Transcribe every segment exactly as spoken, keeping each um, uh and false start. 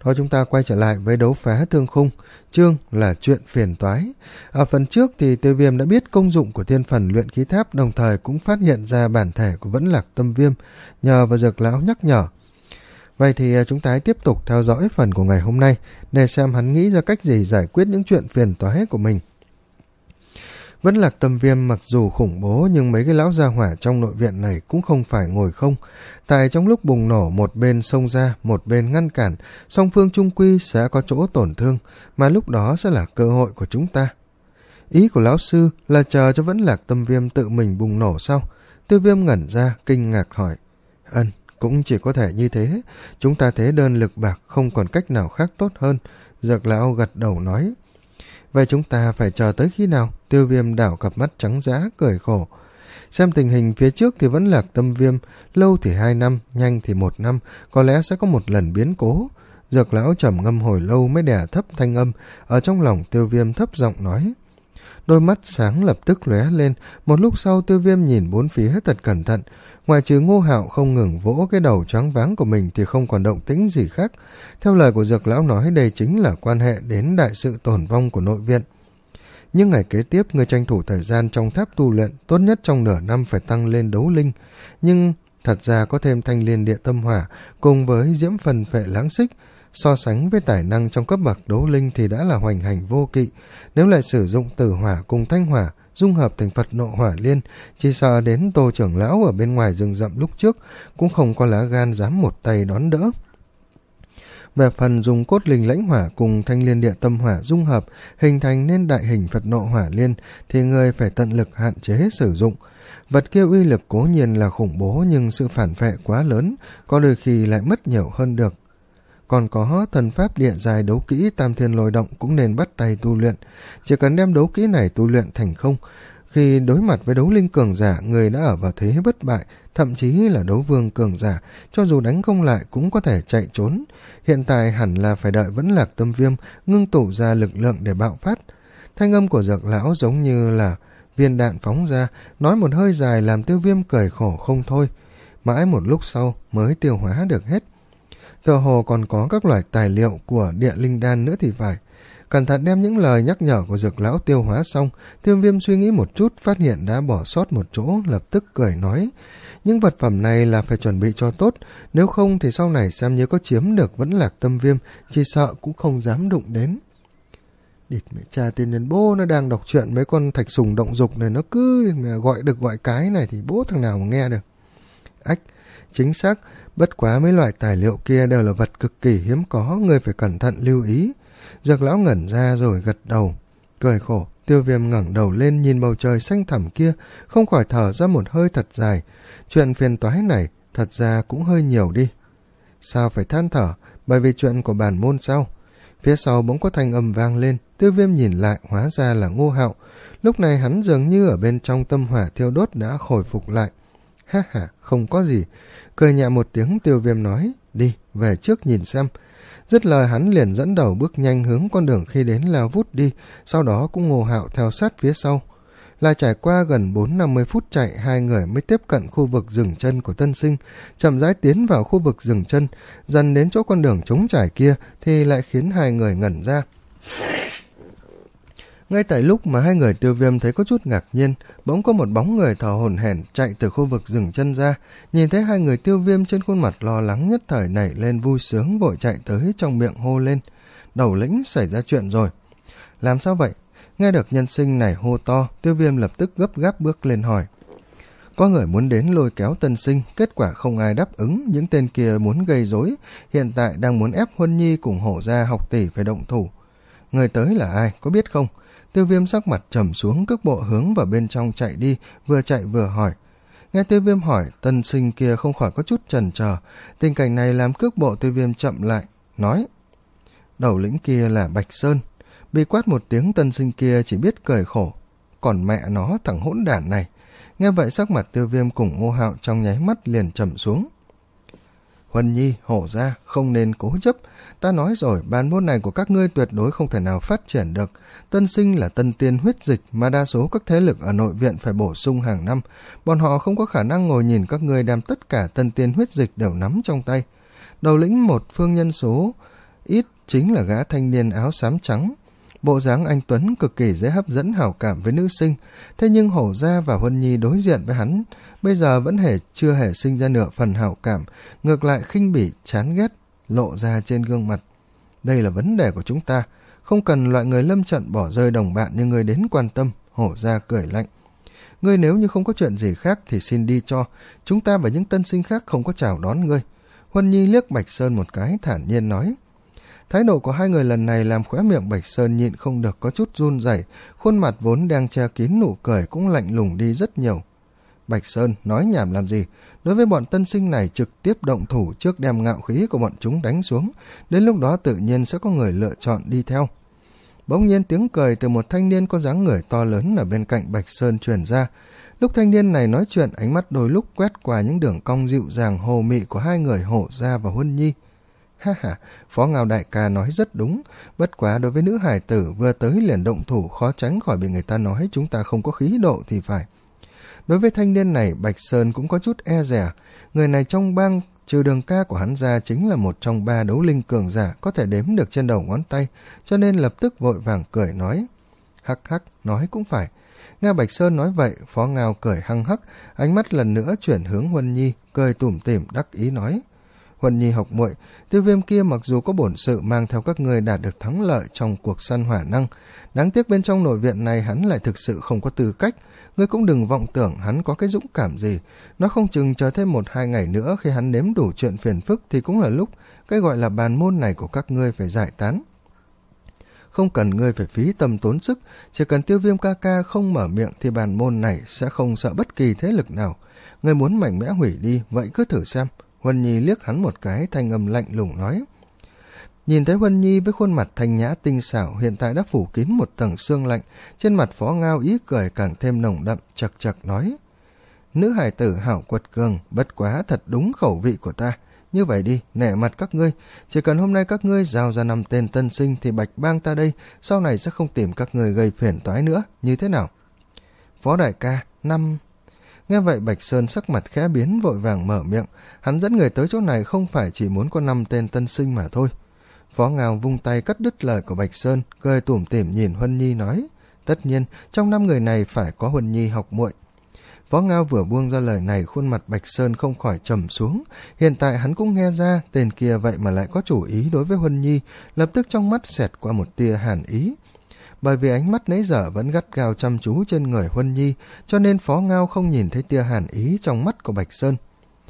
Đó, chúng ta quay trở lại với đấu phá thương khung, chương là chuyện phiền toái. Ở phần trước thì Tiêu Viêm đã biết công dụng của thiên phần luyện khí tháp, đồng thời cũng phát hiện ra bản thể của Vẫn Lạc Tâm Viêm nhờ vào Dược Lão nhắc nhở. Vậy thì chúng ta hãy tiếp tục theo dõi phần của ngày hôm nay để xem hắn nghĩ ra cách gì giải quyết những chuyện phiền toái của mình. Vẫn Lạc Tâm Viêm mặc dù khủng bố nhưng mấy cái lão gia hỏa trong nội viện này cũng không phải ngồi không. Tại trong lúc bùng nổ, một bên xông ra, một bên ngăn cản, song phương chung quy sẽ có chỗ tổn thương, mà lúc đó sẽ là cơ hội của chúng ta. Ý của lão sư là chờ cho Vẫn Lạc Tâm Viêm tự mình bùng nổ sao? Tiêu Viêm ngẩn ra, kinh ngạc hỏi. Ân, cũng chỉ có thể như thế, chúng ta thế đơn lực bạc, không còn cách nào khác tốt hơn. Dược Lão gật đầu nói. Vậy chúng ta phải chờ tới khi nào? Tiêu Viêm đảo cặp mắt trắng dã cười khổ. Xem tình hình phía trước thì Vẫn Lạc Tâm Viêm, lâu thì hai năm, nhanh thì một năm, có lẽ sẽ có một lần biến cố. Dược Lão trầm ngâm hồi lâu mới đè thấp thanh âm, ở trong lòng Tiêu Viêm thấp giọng nói. Đôi mắt sáng lập tức lóe lên, một lúc sau Tiêu Viêm nhìn bốn phía thật cẩn thận. Ngoài trừ Ngô Hạo không ngừng vỗ cái đầu choáng váng của mình thì không còn động tĩnh gì khác. Theo lời của Dược Lão nói, đây chính là quan hệ đến đại sự tổn vong của nội viện. Nhưng ngày kế tiếp, người tranh thủ thời gian trong tháp tu luyện, tốt nhất trong nửa năm phải tăng lên đấu linh. Nhưng thật ra có thêm Thanh Liên Địa Tâm Hỏa cùng với Diễm Phần Phệ Lãng Xích, so sánh với tài năng trong cấp bậc đấu linh thì đã là hoành hành vô kỵ. Nếu lại sử dụng Tử Hỏa cùng Thanh Hỏa dung hợp thành Phật Nộ Hỏa Liên, chỉ sợ đến Tô trưởng lão ở bên ngoài rừng rậm lúc trước cũng không có lá gan dám một tay đón đỡ. Về phần dùng Cốt Linh Lãnh Hỏa cùng Thanh Liên Địa Tâm Hỏa dung hợp hình thành nên đại hình Phật Nộ Hỏa Liên thì người phải tận lực hạn chế sử dụng. Vật kia uy lực cố nhiên là khủng bố, nhưng sự phản phệ quá lớn, có đôi khi lại mất nhiều hơn được. Còn có thần pháp địa dài đấu kỹ Tam Thiên Lôi Động cũng nên bắt tay tu luyện. Chỉ cần đem đấu kỹ này tu luyện thành không, khi đối mặt với đấu linh cường giả, người đã ở vào thế bất bại, thậm chí là đấu vương cường giả, cho dù đánh không lại cũng có thể chạy trốn. Hiện tại hẳn là phải đợi Vẫn Lạc Tâm Viêm ngưng tụ ra lực lượng để bạo phát. Thanh âm của Dược Lão giống như là viên đạn phóng ra, nói một hơi dài làm Tiêu Viêm cười khổ không thôi. Mãi một lúc sau mới tiêu hóa được hết. Tựa hồ còn có các loại tài liệu của địa linh đan nữa thì phải. Cẩn thận đem những lời nhắc nhở của Dược Lão tiêu hóa xong, Tiêu Viêm suy nghĩ một chút, phát hiện đã bỏ sót một chỗ, lập tức cười nói. Những vật phẩm này là phải chuẩn bị cho tốt, nếu không thì sau này xem như có chiếm được Vẫn Lạc Tâm Viêm, chỉ sợ cũng không dám đụng đến. Địt mẹ cha, tiên nhân bố nó đang đọc truyện mấy con thạch sùng động dục này, nó cứ gọi được gọi cái này thì bố thằng nào mà nghe được. Ách, chính xác, bất quá mấy loại tài liệu kia đều là vật cực kỳ hiếm có, người phải cẩn thận lưu ý. Dược Lão ngẩn ra rồi gật đầu, cười khổ. Tiêu Viêm ngẩng đầu lên nhìn bầu trời xanh thẳm kia, không khỏi thở ra một hơi thật dài. Chuyện phiền toái này thật ra cũng hơi nhiều đi. Sao phải than thở? Bởi vì chuyện của bản môn sao? Phía sau bỗng có thanh âm vang lên. Tiêu Viêm nhìn lại, hóa ra là Ngô Hạo. Lúc này hắn dường như ở bên trong tâm hỏa thiêu đốt đã khôi phục lại. Ha ha, không có gì. Cười nhẹ một tiếng, Tiêu Viêm nói, đi, về trước nhìn xem. Dứt lời hắn liền dẫn đầu bước nhanh hướng con đường khi đến lao vút đi, sau đó cũng Ngô Hạo theo sát phía sau. Là trải qua gần bốn năm mươi phút chạy, hai người mới tiếp cận khu vực dừng chân của Tân Sinh, chậm rãi tiến vào khu vực dừng chân, dần đến chỗ con đường trống trải kia thì lại khiến hai người ngẩn ra. Ngay tại lúc mà hai người Tiêu Viêm thấy có chút ngạc nhiên, bỗng có một bóng người thở hổn hển chạy từ khu vực dừng chân ra. Nhìn thấy hai người Tiêu Viêm, trên khuôn mặt lo lắng nhất thời nảy lên vui sướng, vội chạy tới, trong miệng hô lên. Đầu lĩnh, xảy ra chuyện rồi. Làm sao vậy? Nghe được nhân sinh này hô to, Tiêu Viêm lập tức gấp gáp bước lên hỏi. Có người muốn đến lôi kéo Tân Sinh, kết quả không ai đáp ứng, những tên kia muốn gây rối, hiện tại đang muốn ép Huân Nhi cùng Hổ Gia học tỷ phải động thủ. Người tới là ai, có biết không? Tiêu Viêm sắc mặt trầm xuống, cước bộ hướng vào bên trong chạy đi, vừa chạy vừa hỏi. Nghe Tiêu Viêm hỏi, Tân Sinh kia không khỏi có chút chần chờ. Tình cảnh này làm cước bộ Tiêu Viêm chậm lại, nói. Đầu lĩnh kia là Bạch Sơn. Bị quát một tiếng, Tân Sinh kia chỉ biết cười khổ. Còn mẹ nó, thằng hỗn đản này. Nghe vậy sắc mặt Tiêu Viêm cùng Ngô Hạo trong nháy mắt liền trầm xuống. Huân Nhi, Hổ Gia, không nên cố chấp. Ta nói rồi, bàn môn này của các ngươi tuyệt đối không thể nào phát triển được. Tân Sinh là tân tiên huyết dịch mà đa số các thế lực ở nội viện phải bổ sung hàng năm. Bọn họ không có khả năng ngồi nhìn các ngươi đem tất cả tân tiên huyết dịch đều nắm trong tay. Đầu lĩnh một phương nhân số ít chính là gã thanh niên áo xám trắng. Bộ dáng anh tuấn cực kỳ dễ hấp dẫn hảo cảm với nữ sinh, thế nhưng Hổ Gia và Huân Nhi đối diện với hắn bây giờ vẫn hề chưa hề sinh ra nửa phần hảo cảm, ngược lại khinh bỉ chán ghét lộ ra trên gương mặt. Đây là vấn đề của chúng ta, không cần loại người lâm trận bỏ rơi đồng bạn như ngươi đến quan tâm. Hổ Gia cười lạnh. Ngươi nếu như không có chuyện gì khác thì xin đi cho, chúng ta và những tân sinh khác không có chào đón ngươi. Huân Nhi liếc Bạch Sơn một cái, thản nhiên nói. Thái độ của hai người lần này làm khóe miệng Bạch Sơn nhịn không được có chút run rẩy, khuôn mặt vốn đang che kín nụ cười cũng lạnh lùng đi rất nhiều. Bạch Sơn nói nhảm làm gì, đối với bọn tân sinh này trực tiếp động thủ trước đem ngạo khí của bọn chúng đánh xuống, đến lúc đó tự nhiên sẽ có người lựa chọn đi theo. Bỗng nhiên tiếng cười từ một thanh niên có dáng người to lớn ở bên cạnh Bạch Sơn truyền ra. Lúc thanh niên này nói chuyện, ánh mắt đôi lúc quét qua những đường cong dịu dàng hồ mị của hai người Hổ Gia và Huân Nhi. Ha ha, Phó Ngao đại ca nói rất đúng, bất quá đối với nữ hài tử vừa tới liền động thủ khó tránh khỏi bị người ta nói chúng ta không có khí độ thì phải. Đối với thanh niên này, Bạch Sơn cũng có chút e dè, người này trong bang trừ Đường ca của hắn ra chính là một trong ba đấu linh cường giả có thể đếm được trên đầu ngón tay, cho nên lập tức vội vàng cười nói. Hắc hắc, nói cũng phải. Nghe Bạch Sơn nói vậy, Phó Ngao cười hăng hắc, ánh mắt lần nữa chuyển hướng Huân Nhi, cười tủm tỉm đắc ý nói. Huân Nhi học muội, Tiêu Viêm kia mặc dù có bổn sự mang theo các ngươi đạt được thắng lợi trong cuộc săn hỏa năng, đáng tiếc bên trong nội viện này hắn lại thực sự không có tư cách. Ngươi cũng đừng vọng tưởng hắn có cái dũng cảm gì, nó không chừng chờ thêm một hai ngày nữa khi hắn nếm đủ chuyện phiền phức thì cũng là lúc cái gọi là bàn môn này của các ngươi phải giải tán. Không cần ngươi phải phí tâm tốn sức, chỉ cần Tiêu Viêm ca ca không mở miệng thì bàn môn này sẽ không sợ bất kỳ thế lực nào. Ngươi muốn mạnh mẽ hủy đi, vậy cứ thử xem. Huân Nhi liếc hắn một cái, thanh âm lạnh lùng nói. Nhìn thấy Huân Nhi với khuôn mặt thanh nhã tinh xảo hiện tại đã phủ kín một tầng sương lạnh, trên mặt Phó Ngao ý cười càng thêm nồng đậm, chật chật nói. Nữ hài tử hảo quật cường, bất quá thật đúng khẩu vị của ta. Như vậy đi, nể mặt các ngươi, chỉ cần hôm nay các ngươi giao ra năm tên tân sinh thì Bạch Bang ta đây sau này sẽ không tìm các ngươi gây phiền toái nữa, như thế nào? Phó đại ca, năm... Nghe vậy Bạch Sơn sắc mặt khẽ biến vội vàng mở miệng, hắn dẫn người tới chỗ này không phải chỉ muốn có năm tên tân sinh mà thôi. Phó Ngao vung tay cắt đứt lời của Bạch Sơn, cười tủm tỉm nhìn Huân Nhi nói, tất nhiên trong năm người này phải có Huân Nhi học muội. Phó Ngao vừa buông ra lời này, khuôn mặt Bạch Sơn không khỏi trầm xuống, hiện tại hắn cũng nghe ra tên kia vậy mà lại có chủ ý đối với Huân Nhi, lập tức trong mắt xẹt qua một tia hàn ý. Bởi vì ánh mắt nãy giờ vẫn gắt gao chăm chú trên người Huân Nhi, cho nên Phó Ngao không nhìn thấy tia hàn ý trong mắt của Bạch Sơn.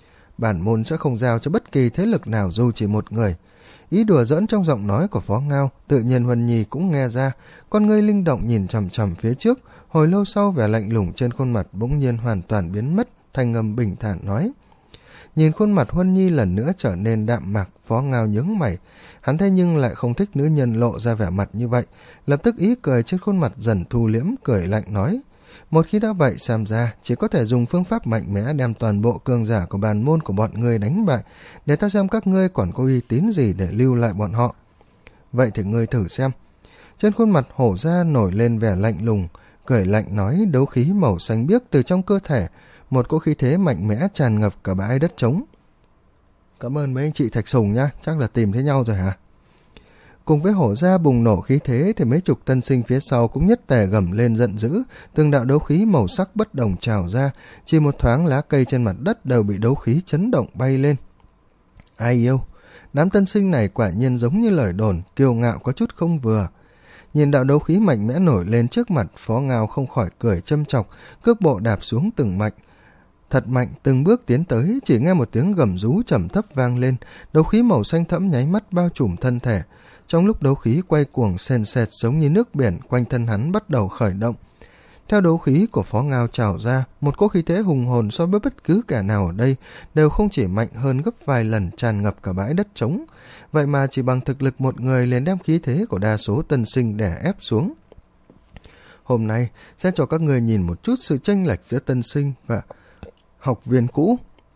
Bản môn sẽ không giao cho bất kỳ thế lực nào dù chỉ một người. Ý đùa giỡn trong giọng nói của Phó Ngao, tự nhiên Huân Nhi cũng nghe ra, con ngươi linh động nhìn chằm chằm phía trước, hồi lâu sau vẻ lạnh lùng trên khuôn mặt bỗng nhiên hoàn toàn biến mất, thanh âm bình thản nói. Nhìn khuôn mặt Huân Nhi lần nữa trở nên đạm mạc, Phó Ngao nhướng mày, hắn thế nhưng lại không thích nữ nhân lộ ra vẻ mặt như vậy, lập tức ý cười trên khuôn mặt dần thu liễm, cười lạnh nói. Một khi đã vậy, xem ra chỉ có thể dùng phương pháp mạnh mẽ đem toàn bộ cường giả của bàn môn của bọn ngươi đánh bại, để ta xem các ngươi còn có uy tín gì để lưu lại bọn họ. Vậy thì ngươi thử xem. Trên khuôn mặt Hổ Gia nổi lên vẻ lạnh lùng, cười lạnh nói, đấu khí màu xanh biếc từ trong cơ thể, một cỗ khí thế mạnh mẽ tràn ngập cả bãi đất trống. Cảm ơn mấy anh chị Thạch Sùng nhá, chắc là tìm thấy nhau rồi hả? Cùng với Hổ Gia bùng nổ khí thế thì mấy chục tân sinh phía sau cũng nhất tề gầm lên giận dữ, từng đạo đấu khí màu sắc bất đồng trào ra, chỉ một thoáng lá cây trên mặt đất đều bị đấu khí chấn động bay lên. Ai yêu, đám tân sinh này quả nhiên giống như lời đồn, kiêu ngạo có chút không vừa. Nhìn đạo đấu khí mạnh mẽ nổi lên trước mặt, Phó Ngao không khỏi cười châm chọc, cước bộ đạp xuống từng mạnh. Thật mạnh, từng bước tiến tới, chỉ nghe một tiếng gầm rú trầm thấp vang lên, đấu khí màu xanh thẫm nháy mắt bao trùm thân thể. Trong lúc đấu khí quay cuồng sền sệt giống như nước biển, quanh thân hắn bắt đầu khởi động. Theo đấu khí của Phó Ngao trào ra, một cỗ khí thế hùng hồn so với bất cứ kẻ nào ở đây đều không chỉ mạnh hơn gấp vài lần, tràn ngập cả bãi đất trống. Vậy mà chỉ bằng thực lực một người liền đem khí thế của đa số tân sinh đè ép xuống. Hôm nay sẽ cho các người nhìn một chút sự chênh lệch giữa tân sinh và học viên cũ.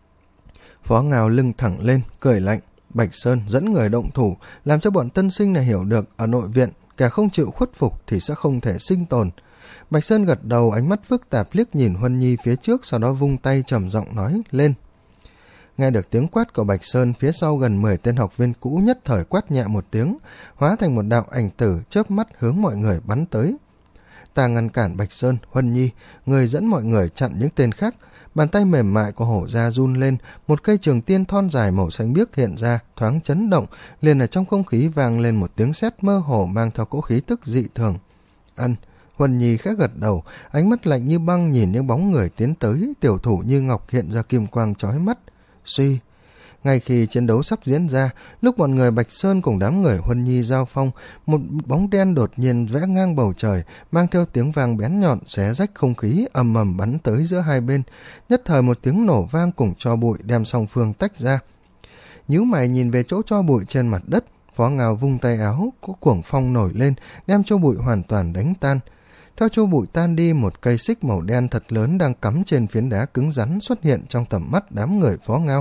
Phó Ngao lưng thẳng lên, cười lạnh. Bạch Sơn dẫn người động thủ, làm cho bọn tân sinh này hiểu được ở nội viện, kẻ không chịu khuất phục thì sẽ không thể sinh tồn. Bạch Sơn gật đầu, ánh mắt phức tạp liếc nhìn Huân Nhi phía trước, sau đó vung tay trầm giọng nói, lên. Nghe được tiếng quát của Bạch Sơn, phía sau gần mười tên học viên cũ nhất thời quát nhẹ một tiếng, hóa thành một đạo ảnh tử chớp mắt hướng mọi người bắn tới. Ta ngăn cản Bạch Sơn, Huân Nhi, người dẫn mọi người chặn những tên khác. Bàn tay mềm mại của hổ ra run lên, một cây trường tiên thon dài màu xanh biếc hiện ra, thoáng chấn động, liền ở trong không khí vang lên một tiếng sét mơ hồ mang theo cỗ khí tức dị thường. Ân, Huân Nhi khẽ gật đầu, ánh mắt lạnh như băng nhìn những bóng người tiến tới, tiểu thủ như ngọc hiện ra kim quang chói mắt. Suy, ngay khi chiến đấu sắp diễn ra, lúc bọn người Bạch Sơn cùng đám người Huân Nhi giao phong, một bóng đen đột nhiên vẽ ngang bầu trời, mang theo tiếng vang bén nhọn xé rách không khí, ầm ầm bắn tới giữa hai bên. Nhất thời một tiếng nổ vang cùng tro bụi đem song phương tách ra. Nhíu mày nhìn về chỗ tro bụi trên mặt đất, Phó Ngao vung tay áo, có cuồng phong nổi lên, đem tro bụi hoàn toàn đánh tan. Theo tro bụi tan đi, một cây xích màu đen thật lớn đang cắm trên phiến đá cứng rắn xuất hiện trong tầm mắt đám người Phó Ngao.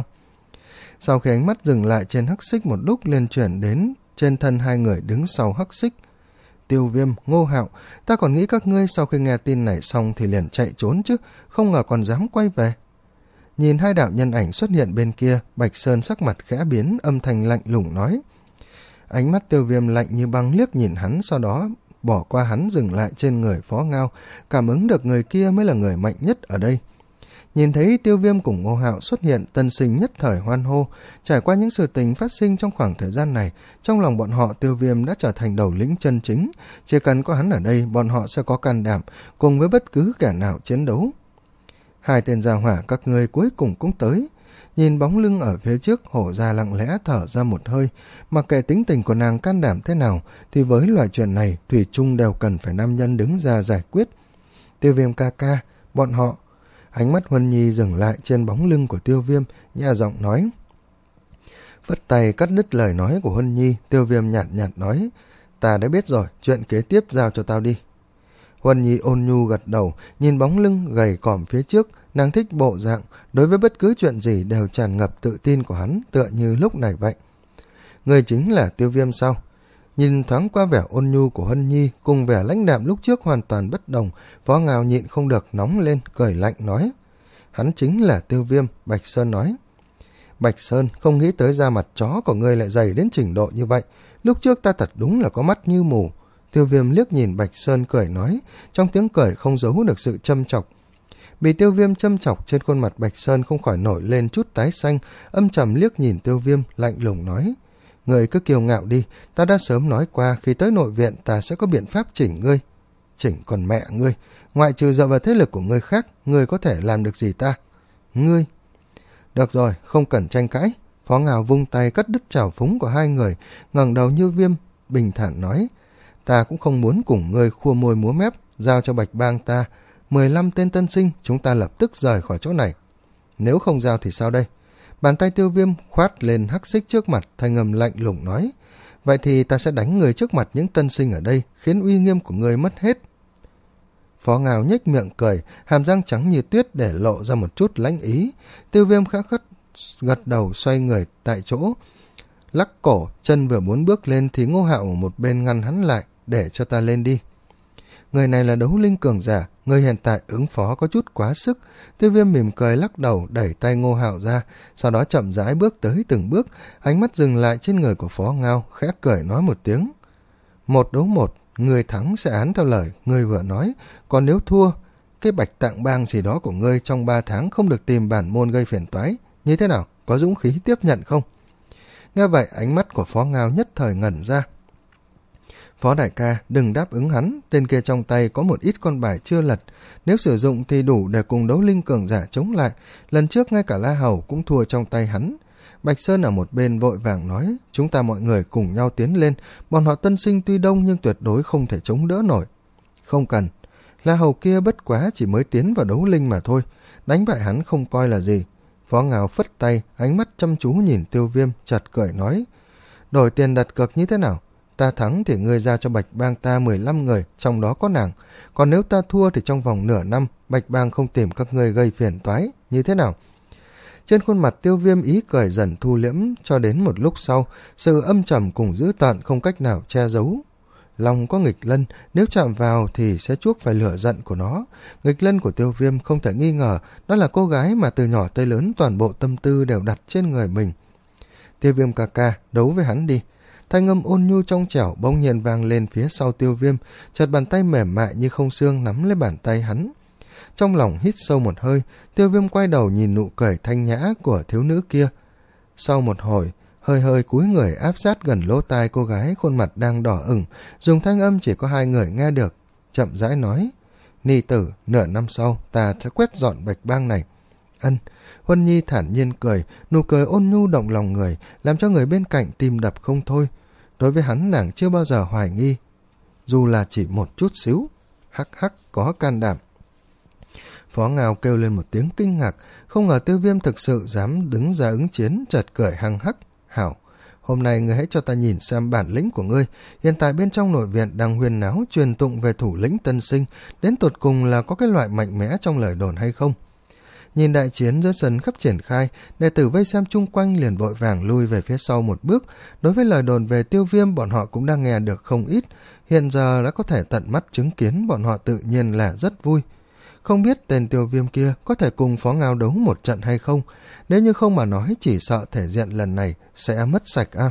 Sau khi ánh mắt dừng lại trên hắc xích một lúc, liền chuyển đến trên thân hai người đứng sau hắc xích. Tiêu Viêm, Ngô Hạo, ta còn nghĩ các ngươi sau khi nghe tin này xong thì liền chạy trốn chứ, không ngờ còn dám quay về. Nhìn hai đạo nhân ảnh xuất hiện bên kia, Bạch Sơn sắc mặt khẽ biến, âm thanh lạnh lùng nói. Ánh mắt Tiêu Viêm lạnh như băng liếc nhìn hắn, sau đó bỏ qua hắn dừng lại trên người Phó Ngao, cảm ứng được người kia mới là người mạnh nhất ở đây. Nhìn thấy Tiêu Viêm cùng Ngô Hạo xuất hiện, tân sinh nhất thời hoan hô. Trải qua những sự tình phát sinh trong khoảng thời gian này, trong lòng bọn họ Tiêu Viêm đã trở thành đầu lĩnh chân chính. Chỉ cần có hắn ở đây, bọn họ sẽ có can đảm cùng với bất cứ kẻ nào chiến đấu. Hai tên gia hỏa các ngươi cuối cùng cũng tới. Nhìn bóng lưng ở phía trước, Hổ Ra lặng lẽ thở ra một hơi. Mặc kệ tính tình của nàng can đảm thế nào, thì với loại chuyện này, thủy chung đều cần phải nam nhân đứng ra giải quyết. Tiêu Viêm ca ca, bọn họ... Ánh mắt Huân Nhi dừng lại trên bóng lưng của Tiêu Viêm, nhẹ giọng nói. Phất tay cắt đứt lời nói của Huân Nhi, Tiêu Viêm nhạt nhạt nói. Ta đã biết rồi, chuyện kế tiếp giao cho tao đi. Huân Nhi ôn nhu gật đầu, nhìn bóng lưng gầy còm phía trước, nàng thích bộ dạng, đối với bất cứ chuyện gì đều tràn ngập tự tin của hắn, tựa như lúc này vậy. Người chính là Tiêu Viêm sao? Nhìn thoáng qua vẻ ôn nhu của Huân Nhi cùng vẻ lãnh đạm lúc trước hoàn toàn bất đồng, Phó Ngao nhịn không được nóng lên, cười lạnh nói. Hắn chính là Tiêu Viêm, Bạch Sơn nói. Bạch Sơn, không nghĩ tới da mặt chó của ngươi lại dày đến trình độ như vậy. Lúc trước ta thật đúng là có mắt như mù. Tiêu Viêm liếc nhìn Bạch Sơn cười nói, trong tiếng cười không giấu được sự châm chọc. Bị Tiêu Viêm châm chọc, trên khuôn mặt Bạch Sơn không khỏi nổi lên chút tái xanh, âm trầm liếc nhìn Tiêu Viêm, lạnh lùng nói. Người cứ kiêu ngạo đi, ta đã sớm nói qua khi tới nội viện ta sẽ có biện pháp chỉnh ngươi. Chỉnh còn mẹ ngươi, ngoại trừ dựa vào thế lực của ngươi khác, ngươi có thể làm được gì ta? Ngươi... Được rồi, không cần tranh cãi. Phó Ngao vung tay cắt đứt trào phúng của hai người, ngẩng đầu như Viêm, bình thản nói. Ta cũng không muốn cùng ngươi khua môi múa mép, giao cho Bạch Bang ta. mười lăm tên tân sinh, chúng ta lập tức rời khỏi chỗ này. Nếu không giao thì sao đây? Bàn tay Tiêu Viêm khoát lên hắc xích trước mặt, thanh âm lạnh lùng nói. Vậy thì ta sẽ đánh người trước mặt những tân sinh ở đây, khiến uy nghiêm của ngươi mất hết. Phó Ngao nhếch miệng cười, hàm răng trắng như tuyết để lộ ra một chút lãnh ý. Tiêu Viêm khẽ khất gật đầu xoay người tại chỗ, lắc cổ, chân vừa muốn bước lên thì Ngô Hạo ở một bên ngăn hắn lại, để cho ta lên đi. Người này là đấu linh cường giả, người hiện tại ứng phó có chút quá sức. Tiêu Viêm mỉm cười lắc đầu, đẩy tay Ngô Hạo ra, sau đó chậm rãi bước tới từng bước, ánh mắt dừng lại trên người của Phó Ngao, khẽ cười nói một tiếng. Một đấu một, người thắng sẽ án theo lời người vừa nói, còn nếu thua, cái Bạch Tạng Bang gì đó của ngươi trong ba tháng không được tìm bản môn gây phiền toái. Như thế nào, có dũng khí tiếp nhận không? Nghe vậy, ánh mắt của Phó Ngao nhất thời ngẩn ra. Phó đại ca, đừng đáp ứng hắn, tên kia trong tay có một ít con bài chưa lật, nếu sử dụng thì đủ để cùng đấu linh cường giả chống lại, lần trước ngay cả La Hầu cũng thua trong tay hắn. Bạch Sơn ở một bên vội vàng nói, chúng ta mọi người cùng nhau tiến lên, bọn họ tân sinh tuy đông nhưng tuyệt đối không thể chống đỡ nổi. Không cần, La Hầu kia bất quá chỉ mới tiến vào đấu linh mà thôi, đánh bại hắn không coi là gì. Phó Ngao phất tay, ánh mắt chăm chú nhìn Tiêu Viêm, chật cười nói, đổi tiền đặt cược như thế nào? Ta thắng thì ngươi ra cho Bạch Bang ta mười lăm người, trong đó có nàng. Còn nếu ta thua thì trong vòng nửa năm, Bạch Bang không tìm các ngươi gây phiền toái, như thế nào? Trên khuôn mặt Tiêu Viêm ý cười dần thu liễm, cho đến một lúc sau, sự âm trầm cùng dữ tợn không cách nào che giấu. Lòng có nghịch lân, nếu chạm vào thì sẽ chuốc phải lửa giận của nó. Nghịch lân của Tiêu Viêm không thể nghi ngờ, đó là cô gái mà từ nhỏ tới lớn toàn bộ tâm tư đều đặt trên người mình. Tiêu Viêm ca ca, đấu với hắn đi. Thanh âm ôn nhu trong trẻo bỗng nhiên vang lên phía sau Tiêu Viêm, chợt bàn tay mềm mại như không xương nắm lấy bàn tay hắn. Trong lòng hít sâu một hơi, Tiêu Viêm quay đầu nhìn nụ cười thanh nhã của thiếu nữ kia. Sau một hồi, hơi hơi cúi người áp sát gần lỗ tai cô gái khuôn mặt đang đỏ ửng, dùng thanh âm chỉ có hai người nghe được, chậm rãi nói: Ni tử, nửa năm sau ta sẽ quét dọn Bạch Bang này. Ân. Huân Nhi thản nhiên cười, nụ cười ôn nhu động lòng người, làm cho người bên cạnh tim đập không thôi. Đối với hắn, nàng chưa bao giờ hoài nghi, dù là chỉ một chút xíu. Hắc hắc, có can đảm. Phó Ngao kêu lên một tiếng kinh ngạc, không ngờ Tiêu Viêm thực sự dám đứng ra ứng chiến, chợt cười hăng hắc. Hảo, hôm nay ngươi hãy cho ta nhìn xem bản lĩnh của ngươi. Hiện tại bên trong nội viện đang huyên náo truyền tụng về thủ lĩnh tân sinh, đến tột cùng là có cái loại mạnh mẽ trong lời đồn hay không? Nhìn đại chiến giữa sân khắp triển khai, đệ tử vây xem chung quanh liền vội vàng lui về phía sau một bước. Đối với lời đồn về Tiêu Viêm, bọn họ cũng đang nghe được không ít, hiện giờ đã có thể tận mắt chứng kiến, bọn họ tự nhiên là rất vui. Không biết tên Tiêu Viêm kia có thể cùng Phó Ngao đấu một trận hay không, nếu như không mà nói chỉ sợ thể diện lần này sẽ mất sạch à.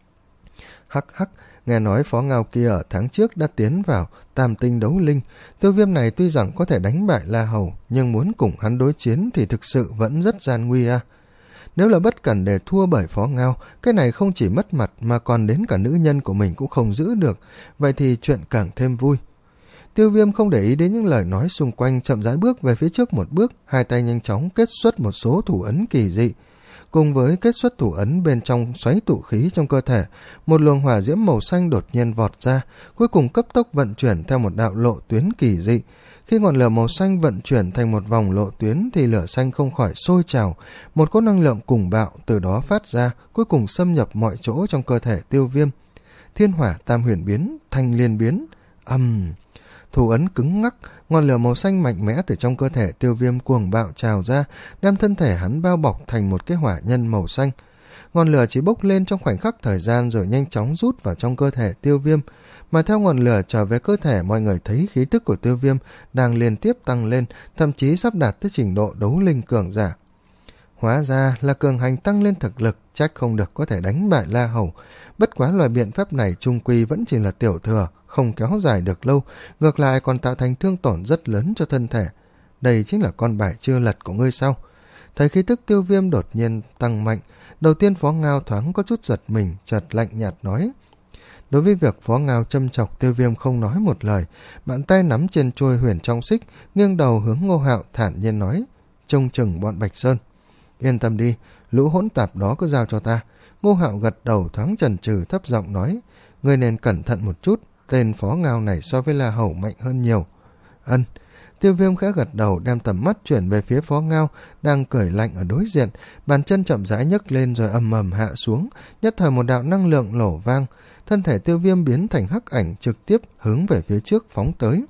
Hắc hắc, nghe nói Phó Ngao kia ở tháng trước đã tiến vào Tam Tinh đấu linh. Tiêu Viêm này tuy rằng có thể đánh bại La Hầu, nhưng muốn cùng hắn đối chiến thì thực sự vẫn rất gian nguy à. Nếu là bất cẩn để thua bởi Phó Ngao, cái này không chỉ mất mặt mà còn đến cả nữ nhân của mình cũng không giữ được, vậy thì chuyện càng thêm vui. Tiêu Viêm không để ý đến những lời nói xung quanh, chậm rãi bước về phía trước một bước, hai tay nhanh chóng kết xuất một số thủ ấn kỳ dị. Cùng với kết xuất thủ ấn, bên trong xoáy tụ khí trong cơ thể, một luồng hỏa diễm màu xanh đột nhiên vọt ra, cuối cùng cấp tốc vận chuyển theo một đạo lộ tuyến kỳ dị. Khi ngọn lửa màu xanh vận chuyển thành một vòng lộ tuyến thì lửa xanh không khỏi sôi trào, một cỗ năng lượng cùng bạo từ đó phát ra, cuối cùng xâm nhập mọi chỗ trong cơ thể Tiêu Viêm. Thiên hỏa tam huyền biến, thanh liên biến, âm... Um. Thủ ấn cứng ngắc, ngọn lửa màu xanh mạnh mẽ từ trong cơ thể Tiêu Viêm cuồng bạo trào ra, đem thân thể hắn bao bọc thành một cái hỏa nhân màu xanh. Ngọn lửa chỉ bốc lên trong khoảnh khắc thời gian rồi nhanh chóng rút vào trong cơ thể Tiêu Viêm, mà theo ngọn lửa trở về cơ thể, mọi người thấy khí tức của Tiêu Viêm đang liên tiếp tăng lên, thậm chí sắp đạt tới trình độ đấu linh cường giả. Hóa ra là cường hành tăng lên thực lực, trách không được có thể đánh bại La Hầu. Bất quá loại biện pháp này chung quy vẫn chỉ là tiểu thừa, không kéo dài được lâu, ngược lại còn tạo thành thương tổn rất lớn cho thân thể. Đây chính là con bài chưa lật của ngươi sao? Thấy khí tức Tiêu Viêm đột nhiên tăng mạnh, đầu tiên Phó Ngao thoáng có chút giật mình, chợt lạnh nhạt nói. Đối với việc Phó Ngao châm chọc, Tiêu Viêm không nói một lời, bàn tay nắm trên chuôi huyền trong xích, nghiêng đầu hướng Ngô Hạo thản nhiên nói: Trông chừng bọn Bạch Sơn. Yên tâm đi, lũ hỗn tạp đó cứ giao cho ta. Ngô Hạo gật đầu thoáng chần chừ, thấp giọng nói: Ngươi nên cẩn thận một chút, tên Phó Ngao này so với La Hầu mạnh hơn nhiều. Ân. Tiêu Viêm khẽ gật đầu, đem tầm mắt chuyển về phía Phó Ngao đang cười lạnh ở đối diện, bàn chân chậm rãi nhấc lên rồi ầm ầm hạ xuống, nhất thời một đạo năng lượng nổ vang, thân thể Tiêu Viêm biến thành hắc ảnh, trực tiếp hướng về phía trước phóng tới.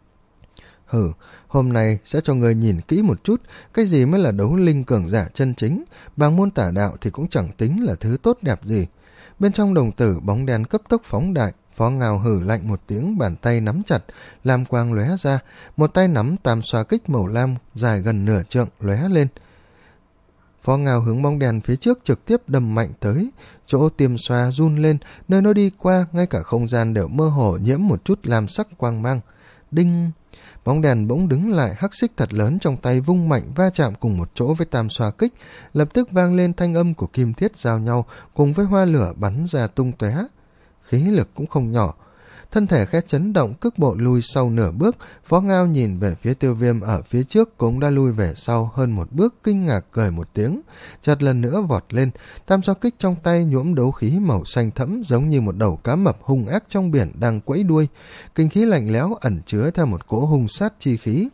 Hừ, hôm nay sẽ cho người nhìn kỹ một chút cái gì mới là đấu linh cường giả chân chính, bằng môn tả đạo thì cũng chẳng tính là thứ tốt đẹp gì. Bên trong đồng tử bóng đen cấp tốc phóng đại, Phó Ngao hử lạnh một tiếng, bàn tay nắm chặt, lam quang lóe ra, một tay nắm tam xoa kích màu lam dài gần nửa trượng lóe lên. Phó Ngao hướng bóng đèn phía trước trực tiếp đâm mạnh tới, chỗ tiêm xoa run lên, nơi nó đi qua ngay cả không gian đều mơ hồ nhiễm một chút lam sắc quang mang. Đinh! Bóng đèn bỗng đứng lại, hắc xích thật lớn trong tay vung mạnh va chạm cùng một chỗ với tam xoa kích, lập tức vang lên thanh âm của kim thiết giao nhau cùng với hoa lửa bắn ra tung tóe. Khí lực cũng không nhỏ. Thân thể khẽ chấn động, cước bộ lui sau nửa bước. Phó Ngao nhìn về phía Tiêu Viêm ở phía trước cũng đã lui về sau hơn một bước, kinh ngạc cười một tiếng, chợt lần nữa vọt lên, tam xoa kích trong tay nhuộm đấu khí màu xanh thẫm, giống như một đầu cá mập hung ác trong biển đang quẫy đuôi, kinh khí lạnh lẽo ẩn chứa theo một cỗ hung sát chi khí.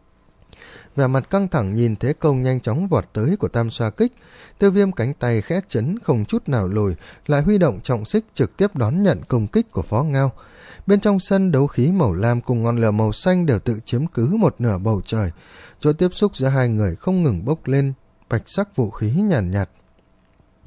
Vẻ mặt căng thẳng nhìn thế công nhanh chóng vọt tới của tam xoa kích, Tiêu Viêm cánh tay khẽ chấn không chút nào lùi, lại huy động trọng xích trực tiếp đón nhận công kích của Phó Ngao. Bên trong sân, đấu khí màu lam cùng ngọn lửa màu xanh đều tự chiếm cứ một nửa bầu trời, chỗ tiếp xúc giữa hai người không ngừng bốc lên bạch sắc vũ khí nhàn nhạt, nhạt.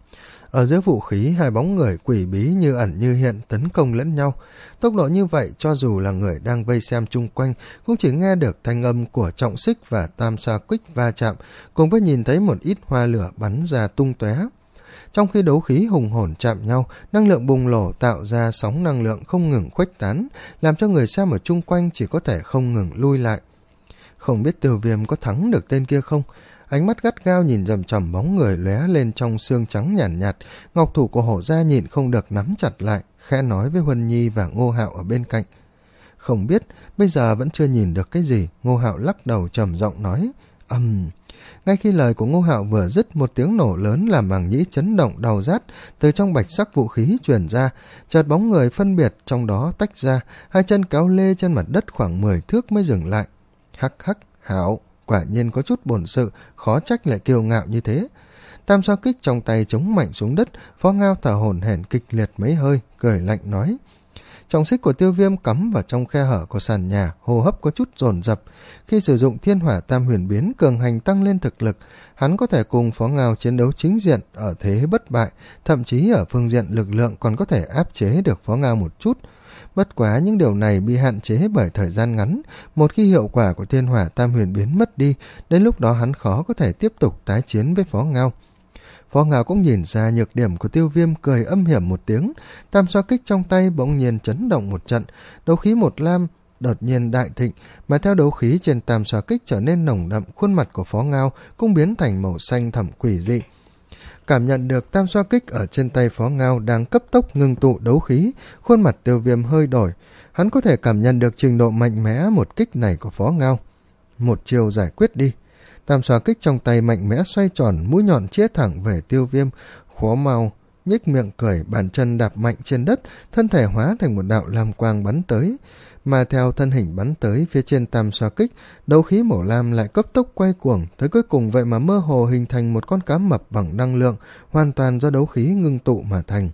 Ở giữa vũ khí, hai bóng người quỷ bí như ẩn như hiện tấn công lẫn nhau. Tốc độ như vậy, cho dù là người đang vây xem chung quanh, cũng chỉ nghe được thanh âm của Trọng Xích và Tam Sa Kích va chạm, cùng với nhìn thấy một ít hoa lửa bắn ra tung tóe. Trong khi đấu khí hùng hồn chạm nhau, năng lượng bùng nổ tạo ra sóng năng lượng không ngừng khuếch tán, làm cho người xem ở chung quanh chỉ có thể không ngừng lui lại. Không biết Tiêu Viêm có thắng được tên kia không? Ánh mắt gắt gao nhìn chằm chằm bóng người lóe lên trong xương trắng nhàn nhạt, nhạt, ngọc thủ của Hổ Gia nhịn không được nắm chặt lại, khẽ nói với Huân Nhi và Ngô Hạo ở bên cạnh. Không biết, bây giờ vẫn chưa nhìn được cái gì. Ngô Hạo lắc đầu trầm giọng nói, ầm. Uhm. Ngay khi lời của Ngô Hạo vừa dứt, một tiếng nổ lớn làm màng nhĩ chấn động đau rát từ trong bạch sắc vũ khí truyền ra, chợt bóng người phân biệt trong đó tách ra, hai chân kéo lê trên mặt đất khoảng mười thước mới dừng lại. Hắc hắc, Hạo, quả nhiên có chút bổn sự, khó trách lại kiêu ngạo như thế. Tam Sa Kích trong tay chống mạnh xuống đất, Phó Ngao thở hổn hển kịch liệt mấy hơi, cười lạnh nói. Trọng xích của Tiêu Viêm cắm vào trong khe hở của sàn nhà, hô hấp có chút dồn dập. Khi sử dụng thiên hỏa tam huyền biến cường hành tăng lên thực lực, hắn có thể cùng Phó Ngao chiến đấu chính diện ở thế bất bại, thậm chí ở phương diện lực lượng còn có thể áp chế được Phó Ngao một chút. Bất quá những điều này bị hạn chế bởi thời gian ngắn, một khi hiệu quả của thiên hỏa tam huyền biến mất đi, đến lúc đó hắn khó có thể tiếp tục tái chiến với Phó Ngao. Phó Ngao cũng nhìn ra nhược điểm của Tiêu Viêm, cười âm hiểm một tiếng. Tam Sa Kích trong tay bỗng nhiên chấn động một trận, đấu khí một lam đột nhiên đại thịnh, mà theo đấu khí trên Tam Sa Kích trở nên nồng đậm, khuôn mặt của Phó Ngao cũng biến thành màu xanh thẳm quỷ dị. Cảm nhận được Tam Sa Kích ở trên tay Phó Ngao đang cấp tốc ngưng tụ đấu khí, khuôn mặt Tiêu Viêm hơi đổi. Hắn có thể cảm nhận được trình độ mạnh mẽ một kích này của Phó Ngao. Một chiều giải quyết đi. Tam Sa Kích trong tay mạnh mẽ xoay tròn, mũi nhọn chĩa thẳng về Tiêu Viêm. Phó Ngao nhếch miệng cười, bàn chân đạp mạnh trên đất, thân thể hóa thành một đạo lam quang bắn tới. Mà theo thân hình bắn tới phía trên Tam Sa Kích, đấu khí màu lam lại cấp tốc quay cuồng, tới cuối cùng vậy mà mơ hồ hình thành một con cá mập bằng năng lượng, hoàn toàn do đấu khí ngưng tụ mà thành.